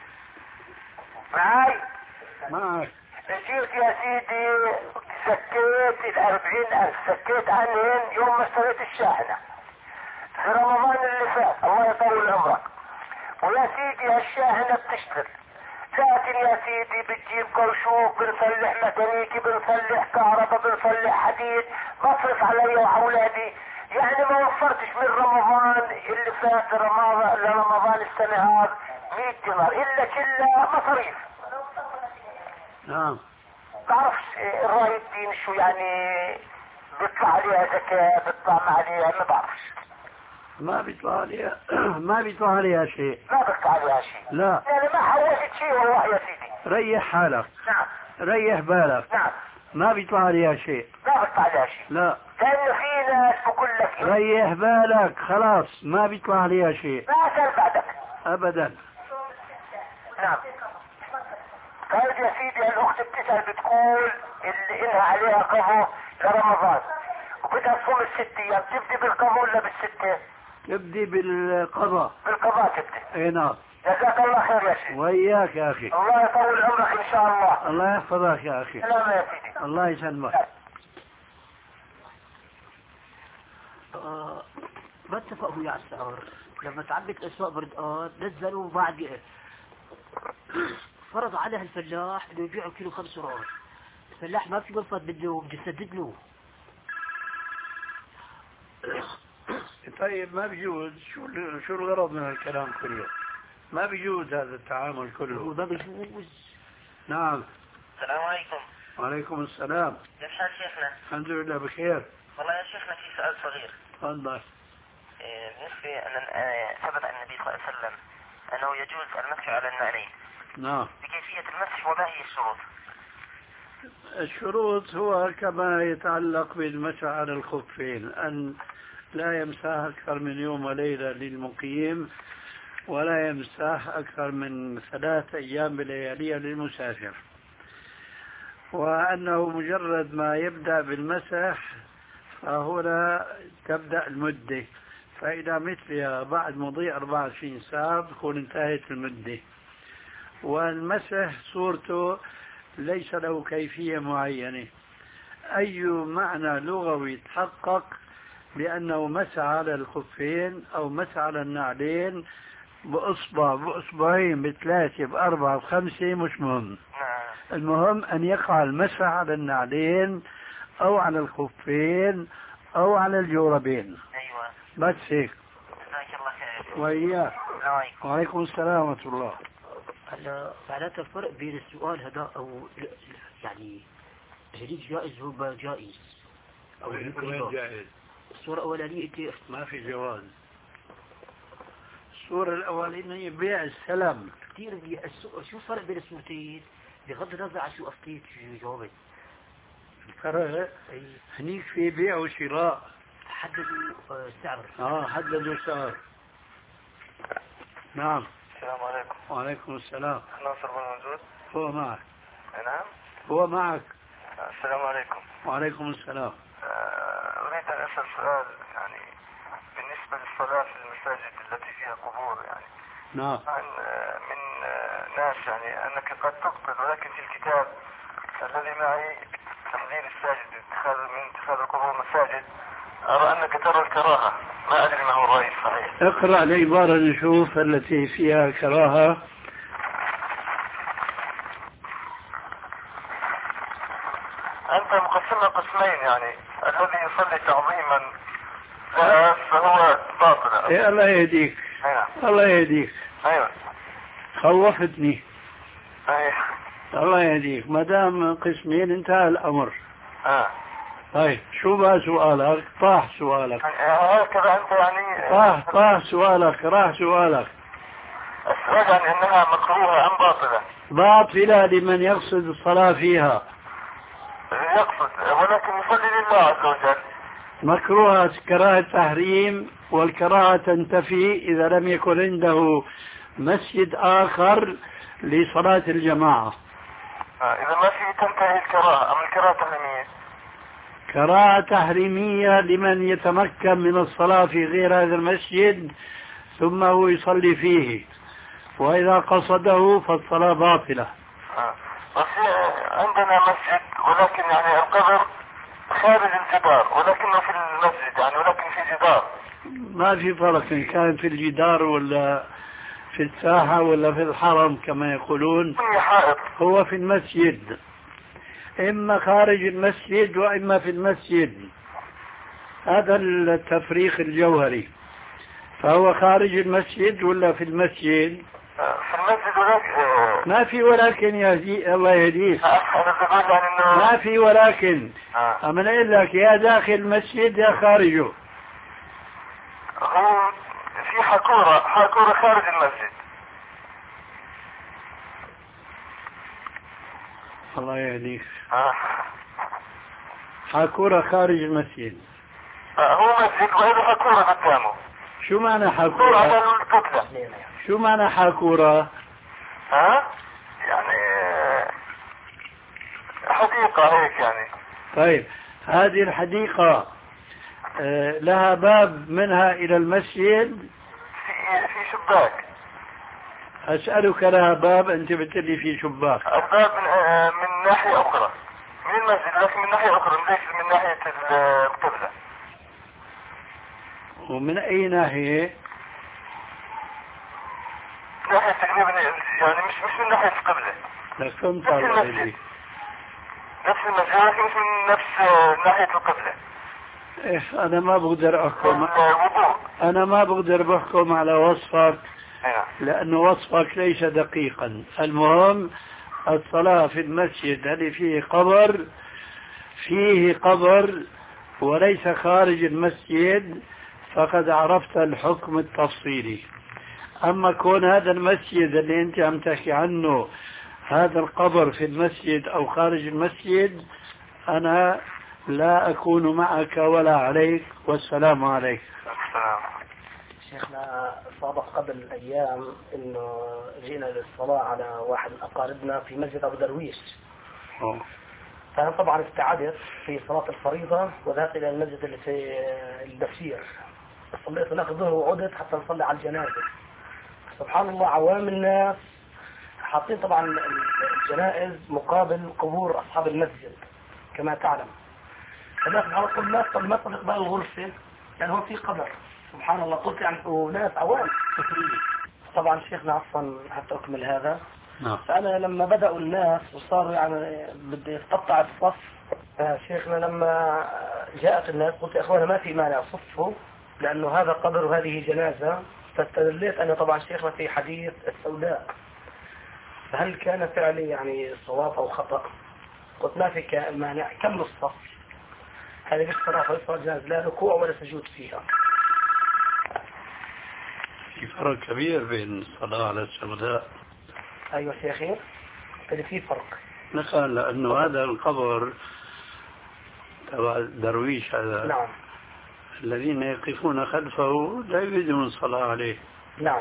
معاي. معك. جيت يا سيدي سكيت الاربعين الف، سكيت عنهن يوم ما اشتريت الشاحنة في رمضان اللي فات، الله يطول عمرك. ويا سيدي هالشاحنة بتشتغل، لكن يا سيدي بتجيب كرشوك، بنصلح ميكانيكي، بنصلح كهرباء، بنصلح حديد، بصرف علي واولادي. يعني ما وفرتش من رمضان اللي فات رمضان لرمضان السنة هذا مية دينار الا كلها مصاريف. نعم. بعرفش الراي الدين شو يعني، بيطلع عليها زكاة بيطلع ما عليها، ما بعرفش. ما بيطلع عليها ما بيطلع عليها شيء. ما بيطلع عليها شيء. لا. يعني ما حوشت شيء والله يا سيدي. ريح حالك. نعم. ريح بالك. نعم. ما بيطلع عليها شيء. ما بيطلع عليها شيء. لا. لأنه في ناس بقول لك ريح بالك خلاص، ما بيطلع عليها شيء. ما أسأل بعدك. أبدا. نعم. طيب يا سيدي، الأخت بتسأل بتقول اللي إنها عليها قضاء لرمضان وبدها تصوم الست أيام، تبدي بالقضاء ولا بالستة؟ تبدي بالقضاء. بالقضاء تبدي. اي نعم. جزاك الله خير يا شيخ. وإياك يا أخي. الله يطول عمرك إن شاء الله. الله يحفظك يا أخي. سلام يا سيدي. الله يسلمك. آه ما اتفقوا على السعر. لما تعبت الاسواق بردقان نزلوا بعد فرض عليها الفلاح انه يبيعوا كيلو خمس ورقات. الفلاح ما في منفذ بده بده يسدد له. طيب ما بيجوز، شو شو الغرض من الكلام كله؟ ما بيجوز هذا التعامل كله. ما بيجوز. نعم. السلام عليكم. وعليكم السلام. كيف حال شيخنا؟ الحمد لله بخير. والله يا شيخنا في سؤال صغير. تفضل. إيه، بالنسبة أن آه، ثبت عن النبي صلى الله عليه وسلم أنه يجوز المسح على النعلين. نعم. بكيفية المسح وما هي الشروط؟ الشروط هو كما يتعلق بالمسح على الخفين، أن لا يمسح أكثر من يوم وليلة للمقيم، ولا يمسح أكثر من ثلاث أيام بلياليها للمسافر. وأنه مجرد ما يبدأ بالمسح فهنا تبدأ المدة، فإذا مثلها بعد مضي أربعة وعشرين ساعة تكون انتهت المدة. والمسح صورته ليس له كيفية معينة، أي معنى لغوي تحقق بأنه مسح على الخفين أو مسح على النعلين بأصبع بأصبعين بثلاثة بأربعة بخمسة مش مهم. المهم أن يقع المسح على النعلين أو على الخفين أو على الجوربين. أيوة. بس هيك. جزاك الله خير. وإياك. وعليكم السلام ورحمة الله. هلا معناته الفرق بين السؤال هذا أو يعني هل جائز هو جائز أو وين جائز؟ الصورة الأولانية أنت ما في جواز. الصورة الأولانية بيع السلام. كثير بيع. شو الفرق بين الصورتين بغض النظر عن شو أفتيت شو جاوبت؟ الفرق هنيك في بيع وشراء. حددوا سعر. اه حددوا سعر. نعم. السلام عليكم. وعليكم السلام. ناصر بن موجود؟ هو معك. نعم. هو معك. السلام عليكم. وعليكم السلام. أريد أن أسأل سؤال يعني بالنسبة للصلاة في المساجد التي فيها قبور يعني. نعم. عن من ناس يعني أنك قد تبطل، ولكن في الكتاب الذي معي تحذير الساجد اتخاذ من اتخاذ القبور مساجد، أرى أنك ترى الكراهة، ما أدري ما هو الرأي الصحيح. اقرأ العبارة نشوف التي فيها كراهة. أنت مقسمها قسمين يعني، الذي يصلي تعظيما لها فهو باطل. إيه الله يهديك. أيوة. الله يهديك. أيوة. خوفتني. أيوة. الله يهديك. ما دام قسمين انتهى الأمر. آه. طيب شو بقى سؤالك؟ طاح سؤالك. هكذا أنت يعني. طاح طاح سؤالك، راح سؤالك. السؤال يعني أنها مكروهة أم باطلة؟ باطلة لمن يقصد الصلاة فيها. يقصد ولكن يصلي لله عز وجل. مكروهة كراهة تحريم، والكراهة تنتفي إذا لم يكن عنده مسجد آخر لصلاة الجماعة. آه. إذا ما في تنتهي الكراهة أم الكراهة تحريمية؟ كراهة تحريمية لمن يتمكن من الصلاة في غير هذا المسجد ثم هو يصلي فيه، وإذا قصده فالصلاة باطلة. آه. بس عندنا مسجد ولكن يعني القبر خارج الجدار ولكنه في المسجد يعني، ولكن في جدار. ما في فرق إن كان في الجدار ولا في الساحة ولا في الحرم كما يقولون. هو في المسجد، إما خارج المسجد وإما في المسجد. هذا التفريق الجوهري. فهو خارج المسجد ولا في المسجد؟ في المسجد ولكن ما في ولكن يا زي الله يهديك. ما في ولكن. أما أقول لك يا داخل المسجد يا خارجه. هو في حكورة حكورة خارج المسجد. الله يهديك. آه. حكورة خارج المسجد. آه هو مسجد وهذا حكورة قدامه. شو معنى حكورة؟ على القبلة. شو معنى حكورة؟ ها؟ يعني حديقة هيك يعني. طيب هذه الحديقة لها باب منها إلى المسجد؟ في في شباك. أسألك لها باب، أنت بتقولي في شباك. الباب من, من ناحية أخرى من المسجد، لكن من ناحية أخرى ليس من ناحية القبلة. ومن أي ناحية؟ ناحية تقريبا يعني مش مش من ناحية القبلة. لكن طالع لي. نفس المسجد لكن مش من نفس ناحية القبلة. إيه أنا ما بقدر أحكم. أنا ما بقدر بحكم على وصفك لأن وصفك ليس دقيقا. المهم الصلاة في المسجد الذي فيه قبر فيه قبر وليس خارج المسجد، فقد عرفت الحكم التفصيلي. أما كون هذا المسجد اللي أنت عم تحكي عنه هذا القبر في المسجد أو خارج المسجد، أنا لا أكون معك ولا عليك، والسلام عليك. شيخنا سابق قبل أيام إنه جينا للصلاة على واحد من أقاربنا في مسجد أبو درويش. أوه. أنا طبعا ابتعدت في صلاة الفريضة وذهبت إلى المسجد اللي في البشير، صليت هناك الظهر وعدت حتى نصلي على الجنازة. سبحان الله عوام الناس حاطين طبعا الجنائز مقابل قبور أصحاب المسجد كما تعلم. فالناس على طول الناس طب ما تطلق بقى الغرفة يعني هو في قبر. سبحان الله قلت يعني وناس عوام. طبعا شيخنا أصلا حتى أكمل هذا. نعم. فأنا لما بدأوا الناس وصار يعني بدي يتقطع الصف، شيخنا لما جاءت الناس قلت يا أخوانا ما في مانع صفوا لأنه هذا قبر وهذه جنازة. فاستدليت أنا طبعا شيخنا في حديث السوداء، فهل كان فعلي يعني صواب أو خطأ؟ قلت ما في مانع كمل الصف. هذه بالصراحة صلاة جنازة لا ركوع ولا سجود فيها. في فرق كبير بين الصلاة على السوداء. أيوة شيخي قلت في فرق. نقل لأنه هذا القبر تبع الدرويش هذا. نعم. الذين يقفون خلفه لا يريدون الصلاة عليه. نعم.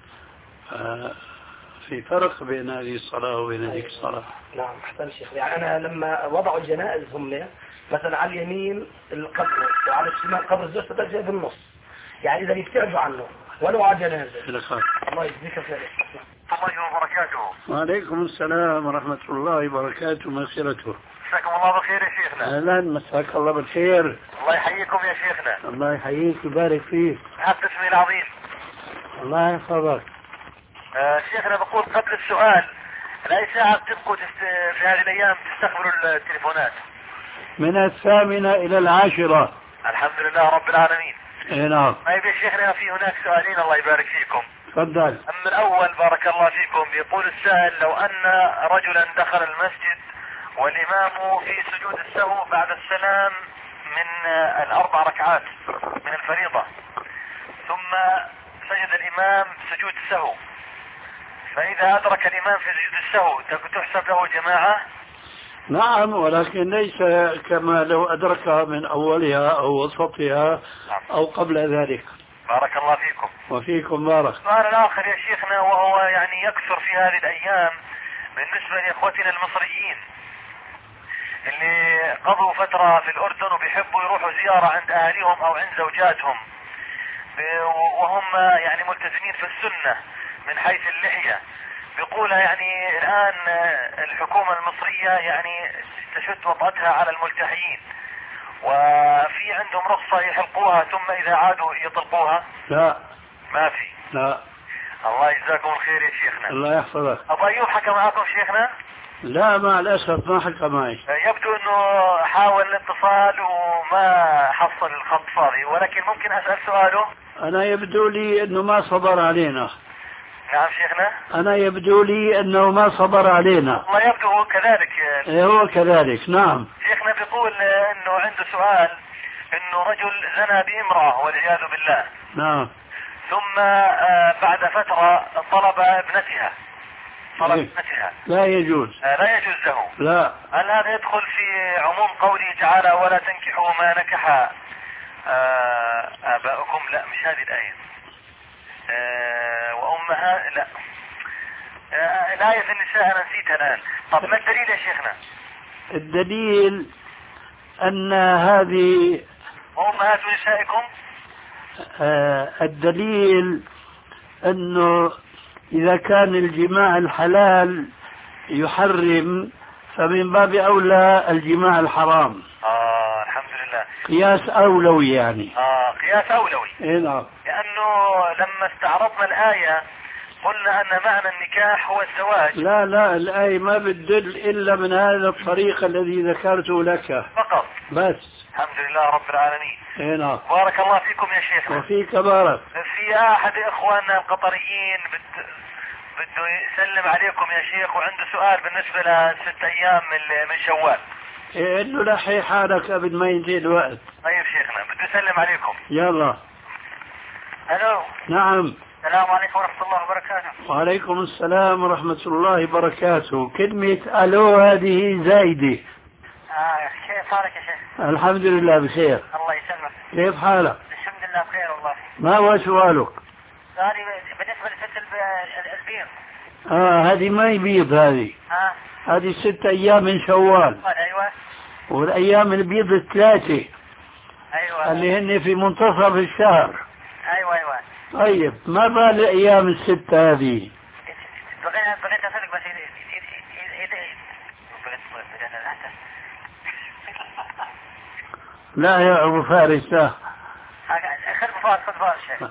في فرق بين هذه الصلاة وبين هذه الصلاة. نعم أحسن شيخ. يعني أنا لما وضعوا الجنائز هم مثلا على اليمين القبر وعلى الشمال قبر الزوجة تجي بالنص، يعني إذا يبتعدوا عنه ولو على جنازة. الله يجزيك خير. الله وبركاته. وعليكم السلام ورحمة الله وبركاته ومغفرته. مساكم الله بالخير يا شيخنا. أهلا مساك الله بالخير. الله يحييكم يا شيخنا. الله يحييك ويبارك فيك. حق اسمي العظيم. الله يحفظك. آه شيخنا بقول قبل السؤال لأي ساعة بتبقوا تست... في هذه الأيام تستقبلوا التليفونات؟ من الثامنة إلى العاشرة. الحمد لله رب العالمين. إيه نعم. طيب يا شيخنا في هناك سؤالين الله يبارك فيكم. تفضل. أما الأول بارك الله فيكم بيقول السائل لو أن رجلا دخل المسجد والإمام في سجود السهو بعد السلام من الأربع ركعات من الفريضة ثم سجد الإمام سجود السهو، فإذا أدرك الإمام في سجود السهو تحسب له جماعة؟ نعم ولكن ليس كما لو أدركها من أولها أو وسطها أو قبل ذلك. بارك الله فيكم. وفيكم بارك. السؤال الآخر يا شيخنا وهو يعني يكثر في هذه الأيام بالنسبة لإخوتنا المصريين اللي قضوا فترة في الأردن وبيحبوا يروحوا زيارة عند أهاليهم أو عند زوجاتهم وهم يعني ملتزمين في السنة من حيث اللحية. بيقول يعني الآن الحكومة المصرية يعني تشد وطأتها على الملتحيين وفي عندهم رخصة يحلقوها ثم إذا عادوا يطلقوها. لا ما في. لا. الله يجزاكم الخير يا شيخنا. الله يحفظك. أبو أيوب حكى معكم شيخنا؟ لا مع الأسف ما حكى معي. يبدو أنه حاول الاتصال وما حصل الخط فاضي، ولكن ممكن أسأل سؤاله؟ أنا يبدو لي أنه ما صبر علينا. نعم شيخنا. أنا يبدو لي أنه ما صبر علينا. الله يبدو هو كذلك. إيه هو كذلك. نعم. شيخنا بيقول أنه عنده سؤال أنه رجل زنى بامرأة والعياذ بالله. نعم. ثم بعد فترة طلب ابنتها. طلب إيه؟ ابنتها. لا يجوز. لا يجوز له. لا. هل هذا يدخل في عموم قوله تعالى ولا تنكحوا ما نكح آباؤكم؟ لا مش هذه الآية. وأمها لا آه الآية في النساء أنا نسيتها الآن. طب ما الدليل يا شيخنا؟ الدليل أن هذه وأمهات نسائكم. آه الدليل أنه إذا كان الجماع الحلال يحرم فمن باب أولى الجماع الحرام. آه الحمد لله. قياس أولوي يعني. آه قياس أولوي. إيه نعم. لأنه لما استعرضنا الآية قلنا أن معنى النكاح هو الزواج. لا لا الآية ما بتدل إلا من هذا الطريق الذي ذكرته لك فقط. بس. الحمد لله رب العالمين. إيه نعم. بارك الله فيكم يا شيخنا. وفيك بارك. في أحد إخواننا القطريين بت... بده يسلم عليكم يا شيخ وعنده سؤال بالنسبة لست أيام من من شوال. إيه إنه لحي حالك قبل ما ينتهي الوقت. طيب شيخنا بده يسلم عليكم. يلا. ألو. نعم. السلام عليكم ورحمة الله وبركاته. وعليكم السلام ورحمة الله وبركاته. كلمة ألو هذه زايدة. آه كيف حالك يا شيخ؟ الحمد لله بخير. الله يسلمك. كيف حالك؟ الحمد لله بخير والله. ما هو سؤالك؟ سؤالي بالنسبة لست البيض. آه هذه ما يبيض هذه. آه. هذه ست أيام من شوال. أيوة. والأيام البيض الثلاثة. أيوة. اللي هن في منتصف الشهر. أيوة أيوة. طيب ما بال الأيام الستة هذه؟ بغيت بغيت أسألك بس لا يا أبو فارس لا. خذ بفارس خذ بفارس شيخ.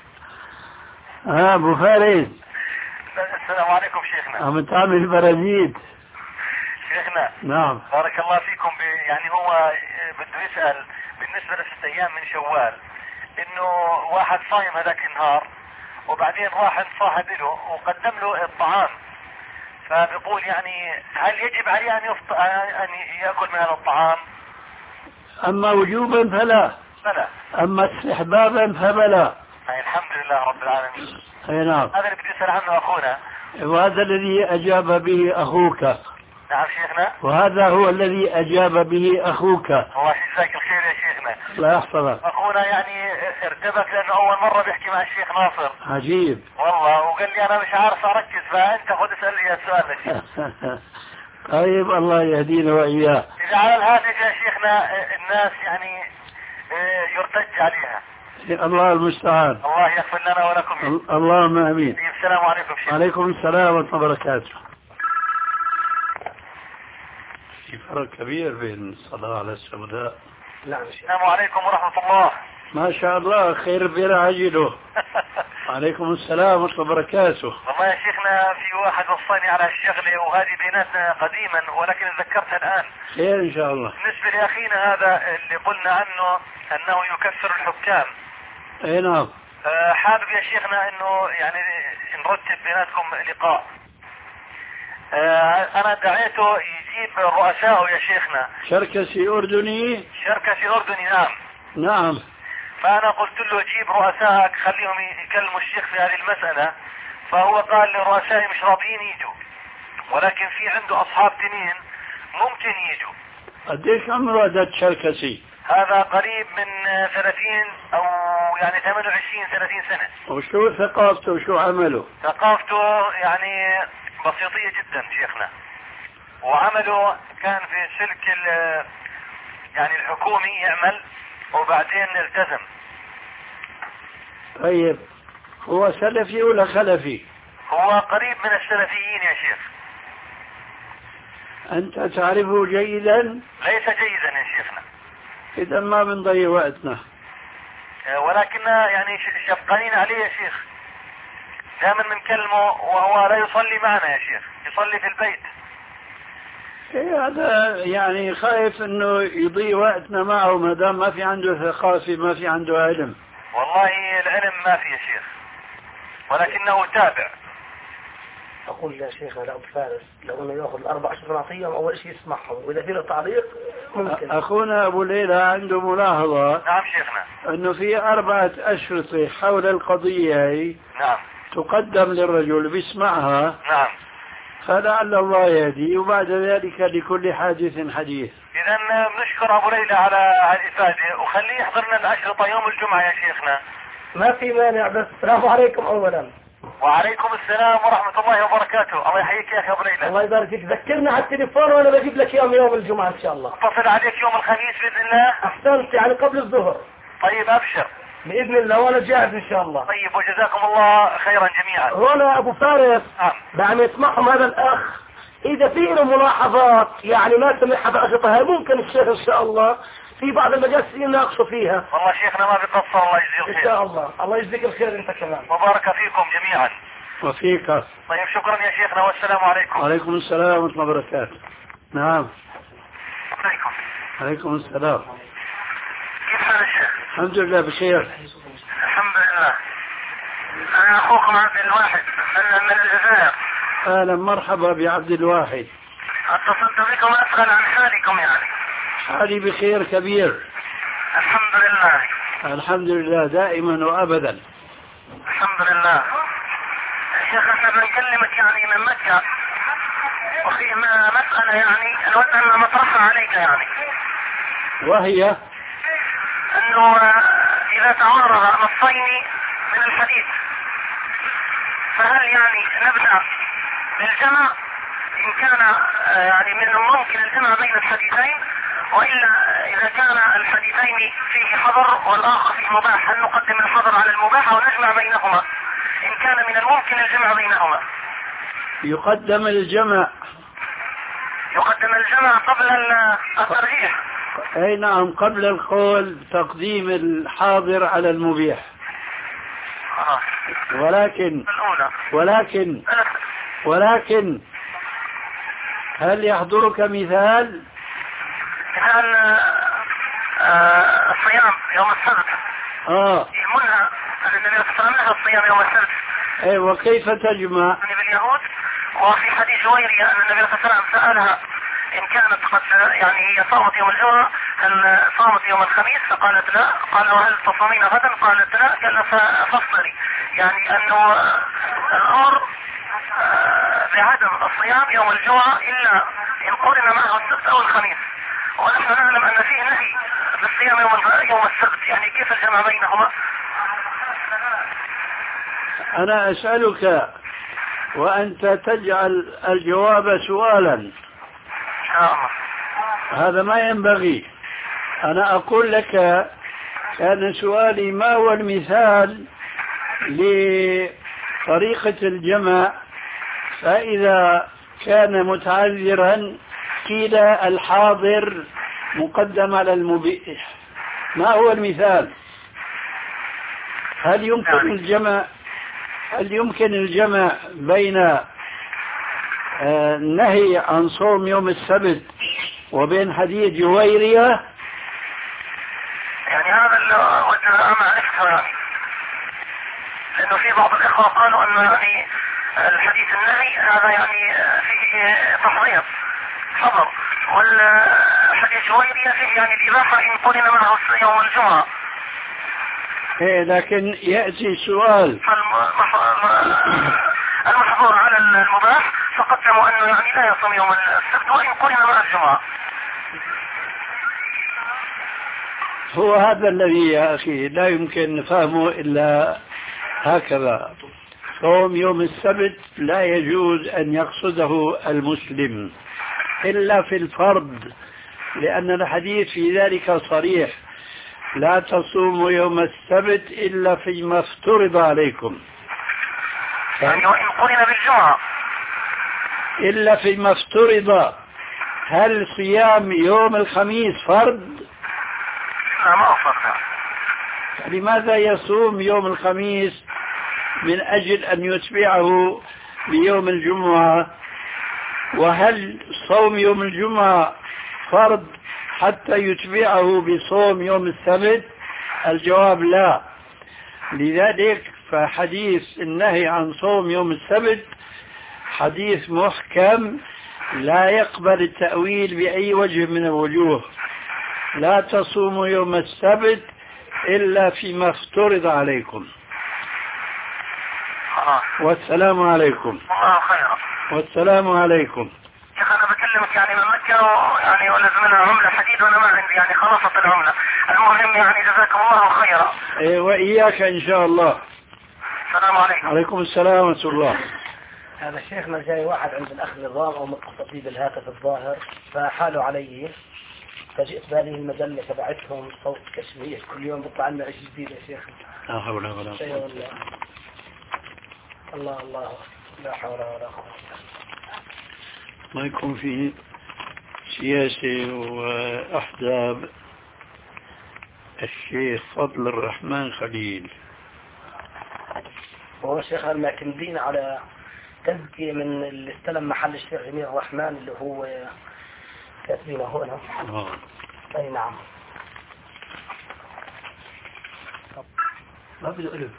ها أبو فارس. السلام عليكم شيخنا. عم تعمل برازيل. شيخنا. نعم. بارك الله فيكم. يعني هو بده يسأل بالنسبة لست أيام من شوال إنه واحد صايم هذاك النهار وبعدين راح صاحب له وقدم له الطعام، فبيقول يعني هل يجب عليه أن يفط... أن يأكل من هذا الطعام؟ أما وجوبا فلا. فلا. أما استحبابا فبلا. أي الحمد لله رب العالمين. أي نعم. هذا اللي بدي أسأل عنه أخونا. وهذا الذي أجاب به أخوك. نعم شيخنا. وهذا هو الذي أجاب به أخوك. الله يجزاك الخير يا شيخنا. لا يحفظك. أخونا يعني ارتبك لأنه أول مرة بيحكي مع الشيخ ناصر. عجيب. والله وقال لي أنا مش عارف أركز، فأنت خذ اسأل لي السؤال يا شيخ. طيب الله يهدينا وإياه. إذا على الهاتف يا شيخنا الناس يعني يرتج عليها. الله المستعان. الله يغفر لنا ولكم. اللهم امين. السلام عليكم شيخ. عليكم السلام ورحمه الله وبركاته. في فرق كبير بين الصلاه على السوداء. نعم. السلام عليكم ورحمه الله. ما شاء الله خير بلا عجله. عليكم السلام ورحمه الله وبركاته. والله يا شيخنا في واحد وصاني على الشغله وهذه بيناتنا قديما ولكن تذكرتها الان. خير ان شاء الله. بالنسبه لاخينا هذا اللي قلنا عنه انه يكفر الحكام. اي نعم. أه حابب يا شيخنا انه يعني نرتب بيناتكم لقاء. أه انا دعيته يجيب رؤسائه يا شيخنا. شركسي اردني. شركسي اردني نعم. نعم. فانا قلت له جيب رؤسائك خليهم يكلموا الشيخ في هذه المسألة، فهو قال لي رؤسائي مش راضيين يجوا، ولكن في عنده اصحاب تنين ممكن يجوا. قديش عمره هذا شركسي؟ هذا قريب من ثلاثين او يعني ثمانية وعشرين ثلاثين سنة. وشو ثقافته وشو عمله؟ ثقافته يعني بسيطية جدا شيخنا، وعمله كان في سلك يعني الحكومي يعمل وبعدين التزم. طيب هو سلفي ولا خلفي؟ هو قريب من السلفيين يا شيخ. أنت تعرفه جيدا؟ ليس جيدا يا شيخنا. إذا ما بنضيع وقتنا. ولكن يعني شفقانين عليه يا شيخ، دائما بنكلمه وهو لا يصلي معنا يا شيخ، يصلي في البيت. إيه هذا يعني خايف انه يضيع وقتنا معه ما دام ما في عنده ثقافة ما في عنده علم. والله العلم ما في يا شيخ، ولكنه تابع. أقول يا شيخ لا أبو فارس لو أنه يأخذ الأربع أشهر نعطيهم أول شيء يسمعهم، وإذا في له تعليق ممكن. أخونا أبو ليلى عنده ملاحظة. نعم شيخنا. أنه في أربعة أشرطة حول القضية هي. نعم. تقدم للرجل بيسمعها. نعم. فلعل الله يهدي وبعد ذلك لكل حادث حديث. إذا بنشكر أبو ليلى على هالإفادة وخليه يحضرنا الأشرطة يوم الجمعة يا شيخنا. ما في مانع بس. السلام عليكم أولا. وعليكم السلام ورحمة الله وبركاته. الله يحييك يا أخي أبو ليلى. الله يبارك فيك. ذكرنا على التليفون وأنا بجيب لك يوم يوم الجمعة إن شاء الله. اتصل عليك يوم الخميس بإذن الله. أحسنت يعني قبل الظهر. طيب أبشر. بإذن الله وأنا جاهز إن شاء الله. طيب وجزاكم الله خيرا جميعا. هنا أبو فارس. نعم. بعد ما يسمعهم هذا الأخ إذا في له ملاحظات يعني ما سمعها بأشرطة ممكن الشيخ إن شاء الله في بعض المجالس يناقشوا فيها. والله شيخنا ما بيقصر الله يجزيه الخير. إن شاء الله. الله يجزيك الخير أنت كمان. وبارك فيكم جميعا. وفيك. طيب شكرا يا شيخنا والسلام عليكم. وعليكم السلام ورحمة الله وبركاته. نعم. عليكم. عليكم السلام. كيف حال الشيخ؟ الحمد لله بخير. الحمد لله. أنا أخوكم عبد الواحد من الجزائر. أهلا مرحبا بعبد الواحد. اتصلت بكم أسأل عن حالكم يعني. حالي بخير كبير. الحمد لله. الحمد لله دائما وأبدا. الحمد لله. شيخ احنا بنكلمك يعني من مكة وفي مسألة يعني نود أن نطرحها عليك يعني. وهي أنه إذا تعارض نصين من الحديث فهل يعني نبدأ بالجمع إن كان يعني من الممكن الجمع بين الحديثين، وإلا إذا كان الحديثين فيه حظر والآخر فيه مباح هل نقدم الحظر على المباح أو نجمع بينهما؟ إن كان من الممكن الجمع بينهما يقدم الجمع. يقدم الجمع قبل الترجيح. أي نعم، قبل القول تقديم الحاضر على المبيح. آه. ولكن الأولى. ولكن ولكن هل يحضرك مثال؟ مثال آه الصيام يوم السبت. اه منها النبي صلى الله عليه وسلم الصيام يوم السبت. اي وكيف تجمع؟ يعني باليهود. وفي حديث جويرية أن النبي صلى الله عليه وسلم سألها إن كانت قد يعني هي صامت يوم الجمعة هل صامت يوم الخميس؟ فقالت لا. قال وهل تصومين غدا؟ قالت لا. قال فافطري. يعني أنه الأمر بعدم الصيام يوم الجمعة إلا إن قرن معه السبت أو الخميس، ونحن نعلم أن فيه نهي بالصيام يوم يوم السبت. يعني كيف الجمع بينهما؟ أنا أسألك وأنت تجعل الجواب سؤالا. إن شاء الله. هذا ما ينبغي. أنا أقول لك كان سؤالي ما هو المثال لطريقة الجمع، فإذا كان متعذرا قيل الحاضر مقدم على المبيح. ما هو المثال؟ هل يمكن الجمع هل يمكن الجمع بين النهي عن صوم يوم السبت وبين حديث جويرية؟ يعني هذا اللي أنا عرفته، يعني لأنه في بعض الإخوة قالوا أن يعني الحديث النهي هذا يعني فيه تحضير حظر، والحديث جويرية فيه يعني الإباحة إن قرن معه يوم الجمعة. إيه لكن يأتي سؤال المحظور على المباح فقدموا أنه يعني لا يصوم يوم السبت وإن قرن مع الجمعة. هو هذا الذي يا أخي لا يمكن فهمه إلا هكذا. صوم يوم السبت لا يجوز أن يقصده المسلم إلا في الفرض، لأن الحديث في ذلك صريح: لا تصوموا يوم السبت إلا فيما افترض عليكم. يعني وإن قرن بالجمعة إلا فيما افترض. هل صيام يوم الخميس فرض؟ لا ما فرض. لماذا يصوم يوم الخميس من أجل أن يتبعه بيوم الجمعة؟ وهل صوم يوم الجمعة فرض حتى يتبعه بصوم يوم السبت؟ الجواب لا. لذلك فحديث النهي عن صوم يوم السبت حديث محكم لا يقبل التأويل بأي وجه من الوجوه. لا تصوموا يوم السبت إلا فيما افترض عليكم. والسلام عليكم. الله خير. والسلام عليكم. يا أخي أنا بكلمك يعني من مكة يعني ولازمنا عملة حديد وأنا ما عندي يعني خلصت العملة. المهم يعني جزاكم الله خيرا. إيه وإياك إن شاء الله. السلام عليكم. عليكم السلام ورحمة الله. هذا شيخنا جاي واحد عند الأخ نظام أو متصل بالهاتف الظاهر فحالوا علي، فجئت بهذه المجلة تبعتهم صوت كشمير كل يوم بيطلع لنا شيء جديد يا شيخ. لا حول ولا قوة. الله الله لا حول ولا قوة. ما يكون في سياسة وأحزاب. الشيخ فضل الرحمن خليل هو الشيخ المعتمدين على تزكية من اللي استلم محل الشيخ جميل الرحمن اللي هو كاتبينه هنا. آه. أي نعم. ما بده ألف.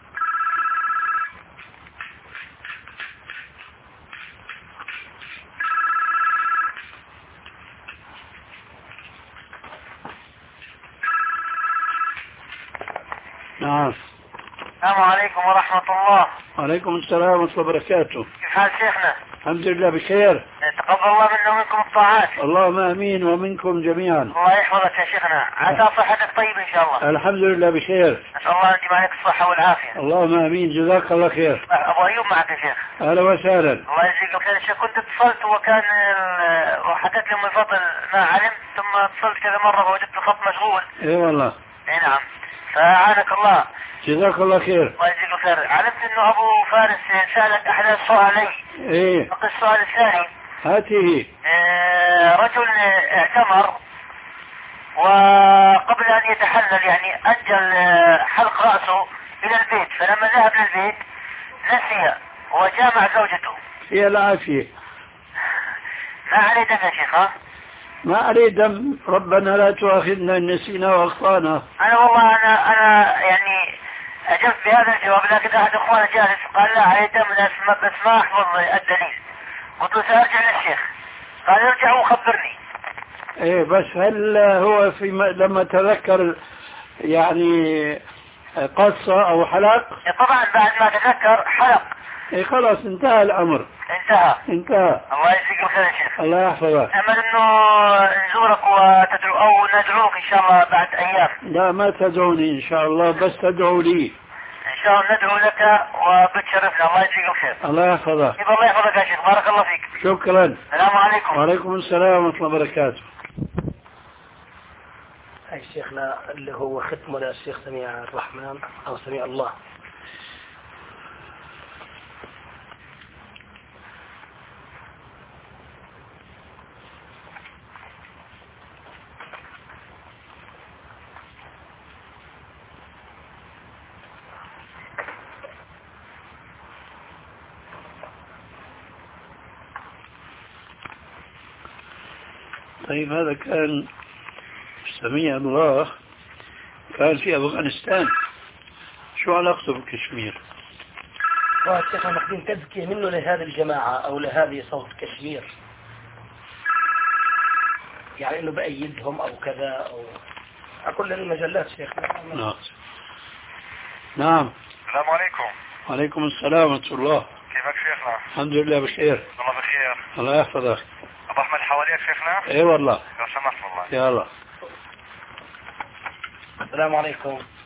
نعم. السلام عليكم ورحمة الله. وعليكم السلام ورحمة الله وبركاته. كيف حال شيخنا؟ الحمد لله بخير. تقبل الله منا ومنكم الطاعات. اللهم امين ومنكم جميعا. الله يحفظك يا شيخنا. عسى صحتك طيب ان شاء الله. الحمد لله بخير. نسأل الله ان يديم عليك الصحة والعافية. اللهم امين. جزاك الله خير. ابو ايوب معك يا شيخ. اهلا وسهلا. الله يجزيك الخير يا شيخ. كنت اتصلت وكان ال- وحكيت لي ام الفضل ما علم، ثم اتصلت كذا مره ووجدت الخط مشغول. اي والله. اي نعم. فاعانك الله. جزاك الله خير. الله يجزيك الخير. علمت انه ابو فارس سالك احد السؤالين. ايه. السؤال الثاني. هاته. آه رجل اعتمر وقبل ان يتحلل يعني اجل حلق رأسه الى البيت، فلما ذهب للبيت نسي وجامع زوجته. هي العافية. ما عليه دم يا شيخ؟ ها؟ ما عليه دم. ربنا لا تؤاخذنا إن نسينا واخطانا. انا والله انا انا يعني اجبت بهذا الجواب، لكن احد اخواني جالس قال لا عليه دم بس ما احفظ الدليل. قلت له سارجع للشيخ، قال ارجع وخبرني. ايه بس هل هو في م... لما تذكر يعني قصة او حلق؟ طبعا بعد ما تذكر حلق. ايه خلاص انتهى الامر. انتهى. انتهى. الله يجزيك الخير يا شيخ. الله يحفظك. امل انه نزورك وتدعو او ندعوك ان شاء الله بعد ايام. لا ما تدعوني ان شاء الله، بس تدعو لي. ان شاء الله ندعو لك وبتشرفنا. الله يجزيك الخير. الله يحفظك. الله يحفظك يا شيخ. بارك الله فيك. شكرا. السلام عليكم. وعليكم السلام ورحمة الله وبركاته. هاي شيخنا اللي هو ختمه للشيخ سميع الرحمن او سميع الله. طيب هذا كان سميع الله، كان في أفغانستان. شو علاقته بكشمير؟ والشيخ ماخذين تزكية منه لهذه الجماعة أو لهذه صوت كشمير، يعني إنه بأيدهم أو كذا أو كل المجلات شيخ. نعم. نعم. السلام عليكم. وعليكم السلام ورحمة الله. كيفك شيخنا؟ الحمد لله بخير. الله بخير. الله يحفظك. أبو أحمد حواليك شيخنا؟ اي والله. لو سمحت والله. يا الله. السلام عليكم.